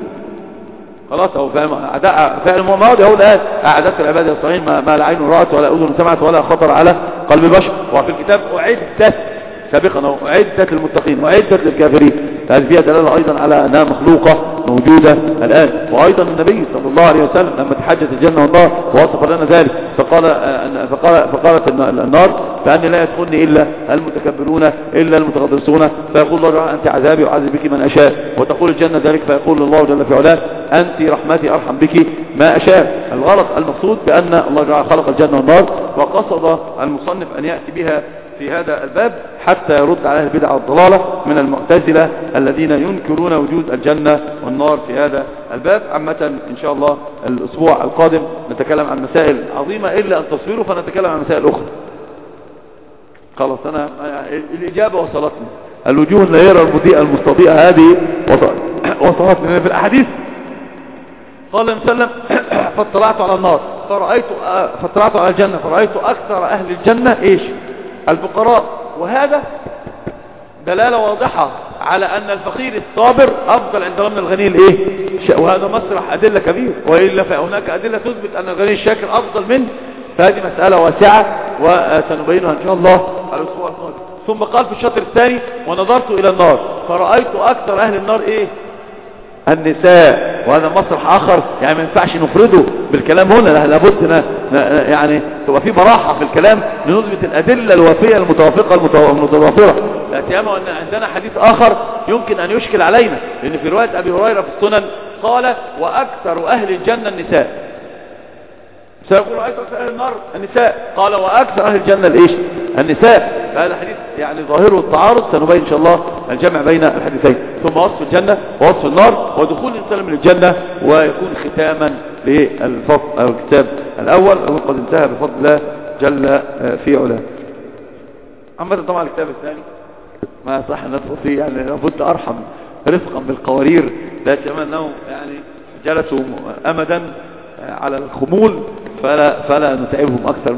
خلاص أو فعل ماضي هو الآن أعددت لعبادي الصالحين ما, ما لا عين رأت ولا أذن سمعت ولا خطر على قلب بشر. وفي الكتاب أعدت سابقا أعدت للمتقين وأعدت للكافرين. هذه فيها دلالة أيضا على أنها مخلوقة موجودة الآن. وأيضا النبي صلى الله عليه وسلم لما تحجت الجنة والنار ووصف لنا ذلك فقال فقال فقالت النار فأني لا يدخلني إلا المتكبرون إلا المتغطرسون، فيقول الله أنت عذابي وعذب بك من أشاء. وتقول الجنة ذلك فيقول الله جل في علاه أنت رحمتي أرحم بك ما أشاء. الغرض المقصود بأن الله جل خلق الجنة والنار، وقصد المصنف أن يأتي بها في هذا الباب حتى يرد على البدع والضلالة من المعتزلة الذين ينكرون وجود الجنة والنار في هذا الباب. عامة إن شاء الله الأسبوع القادم نتكلم عن مسائل عظيمة إلا أن تصويره، فنتكلم عن مسائل أخرى. خلاص أنا الإجابة وصلتني. الوجوه النيرة المضيئة المستضيئة هذه وصلتني في الأحاديث. قال النبي صلى الله عليه وسلم فاطلعت على النار فرأيت فاطلعت على الجنة فرأيت أكثر أهل الجنة إيش؟ الفقراء. وهذا دلالة واضحة على أن الفقير الصابر أفضل عند من الغني الإيه؟ وهذا مسرح أدلة كبير، وإلا فهناك أدلة تثبت أن الغني الشاكر أفضل منه. فهذه مسألة واسعة وسنبينها إن شاء الله على الأسبوع القادم. ثم قال في الشطر الثاني ونظرت إلى النار فرأيت أكثر أهل النار إيه؟ النساء. وهذا مسرح آخر يعني ما ينفعش نفرده بالكلام هنا، لابد يعني تبقى في براحة في الكلام لنثبت الأدلة الوافية المتوافقة المتوافرة. لا سيما أن عندنا حديث آخر يمكن أن يشكل علينا، لأن في رواية أبي هريرة في السنن قال وأكثر أهل الجنة النساء. سيقول رأيت أكثر أهل النار النساء، قال وأكثر أهل الجنة الإيش؟ النساء. فهذا حديث يعني ظاهره التعارض، سنبين إن شاء الله الجمع بين الحديثين. ثم وصف الجنة ووصف النار ودخول الإنسان من الجنة، ويكون ختاما للفصل أو الكتاب الأول وقد انتهى بفضل الله جل في علاه. أما طبعا الكتاب الثاني ما صح ندخل فيه، يعني لابد أرحم رفقا بالقوارير، لا سيما أنه يعني جلسوا أمدا على الخمول فلا, فلا نتعبهم أكثر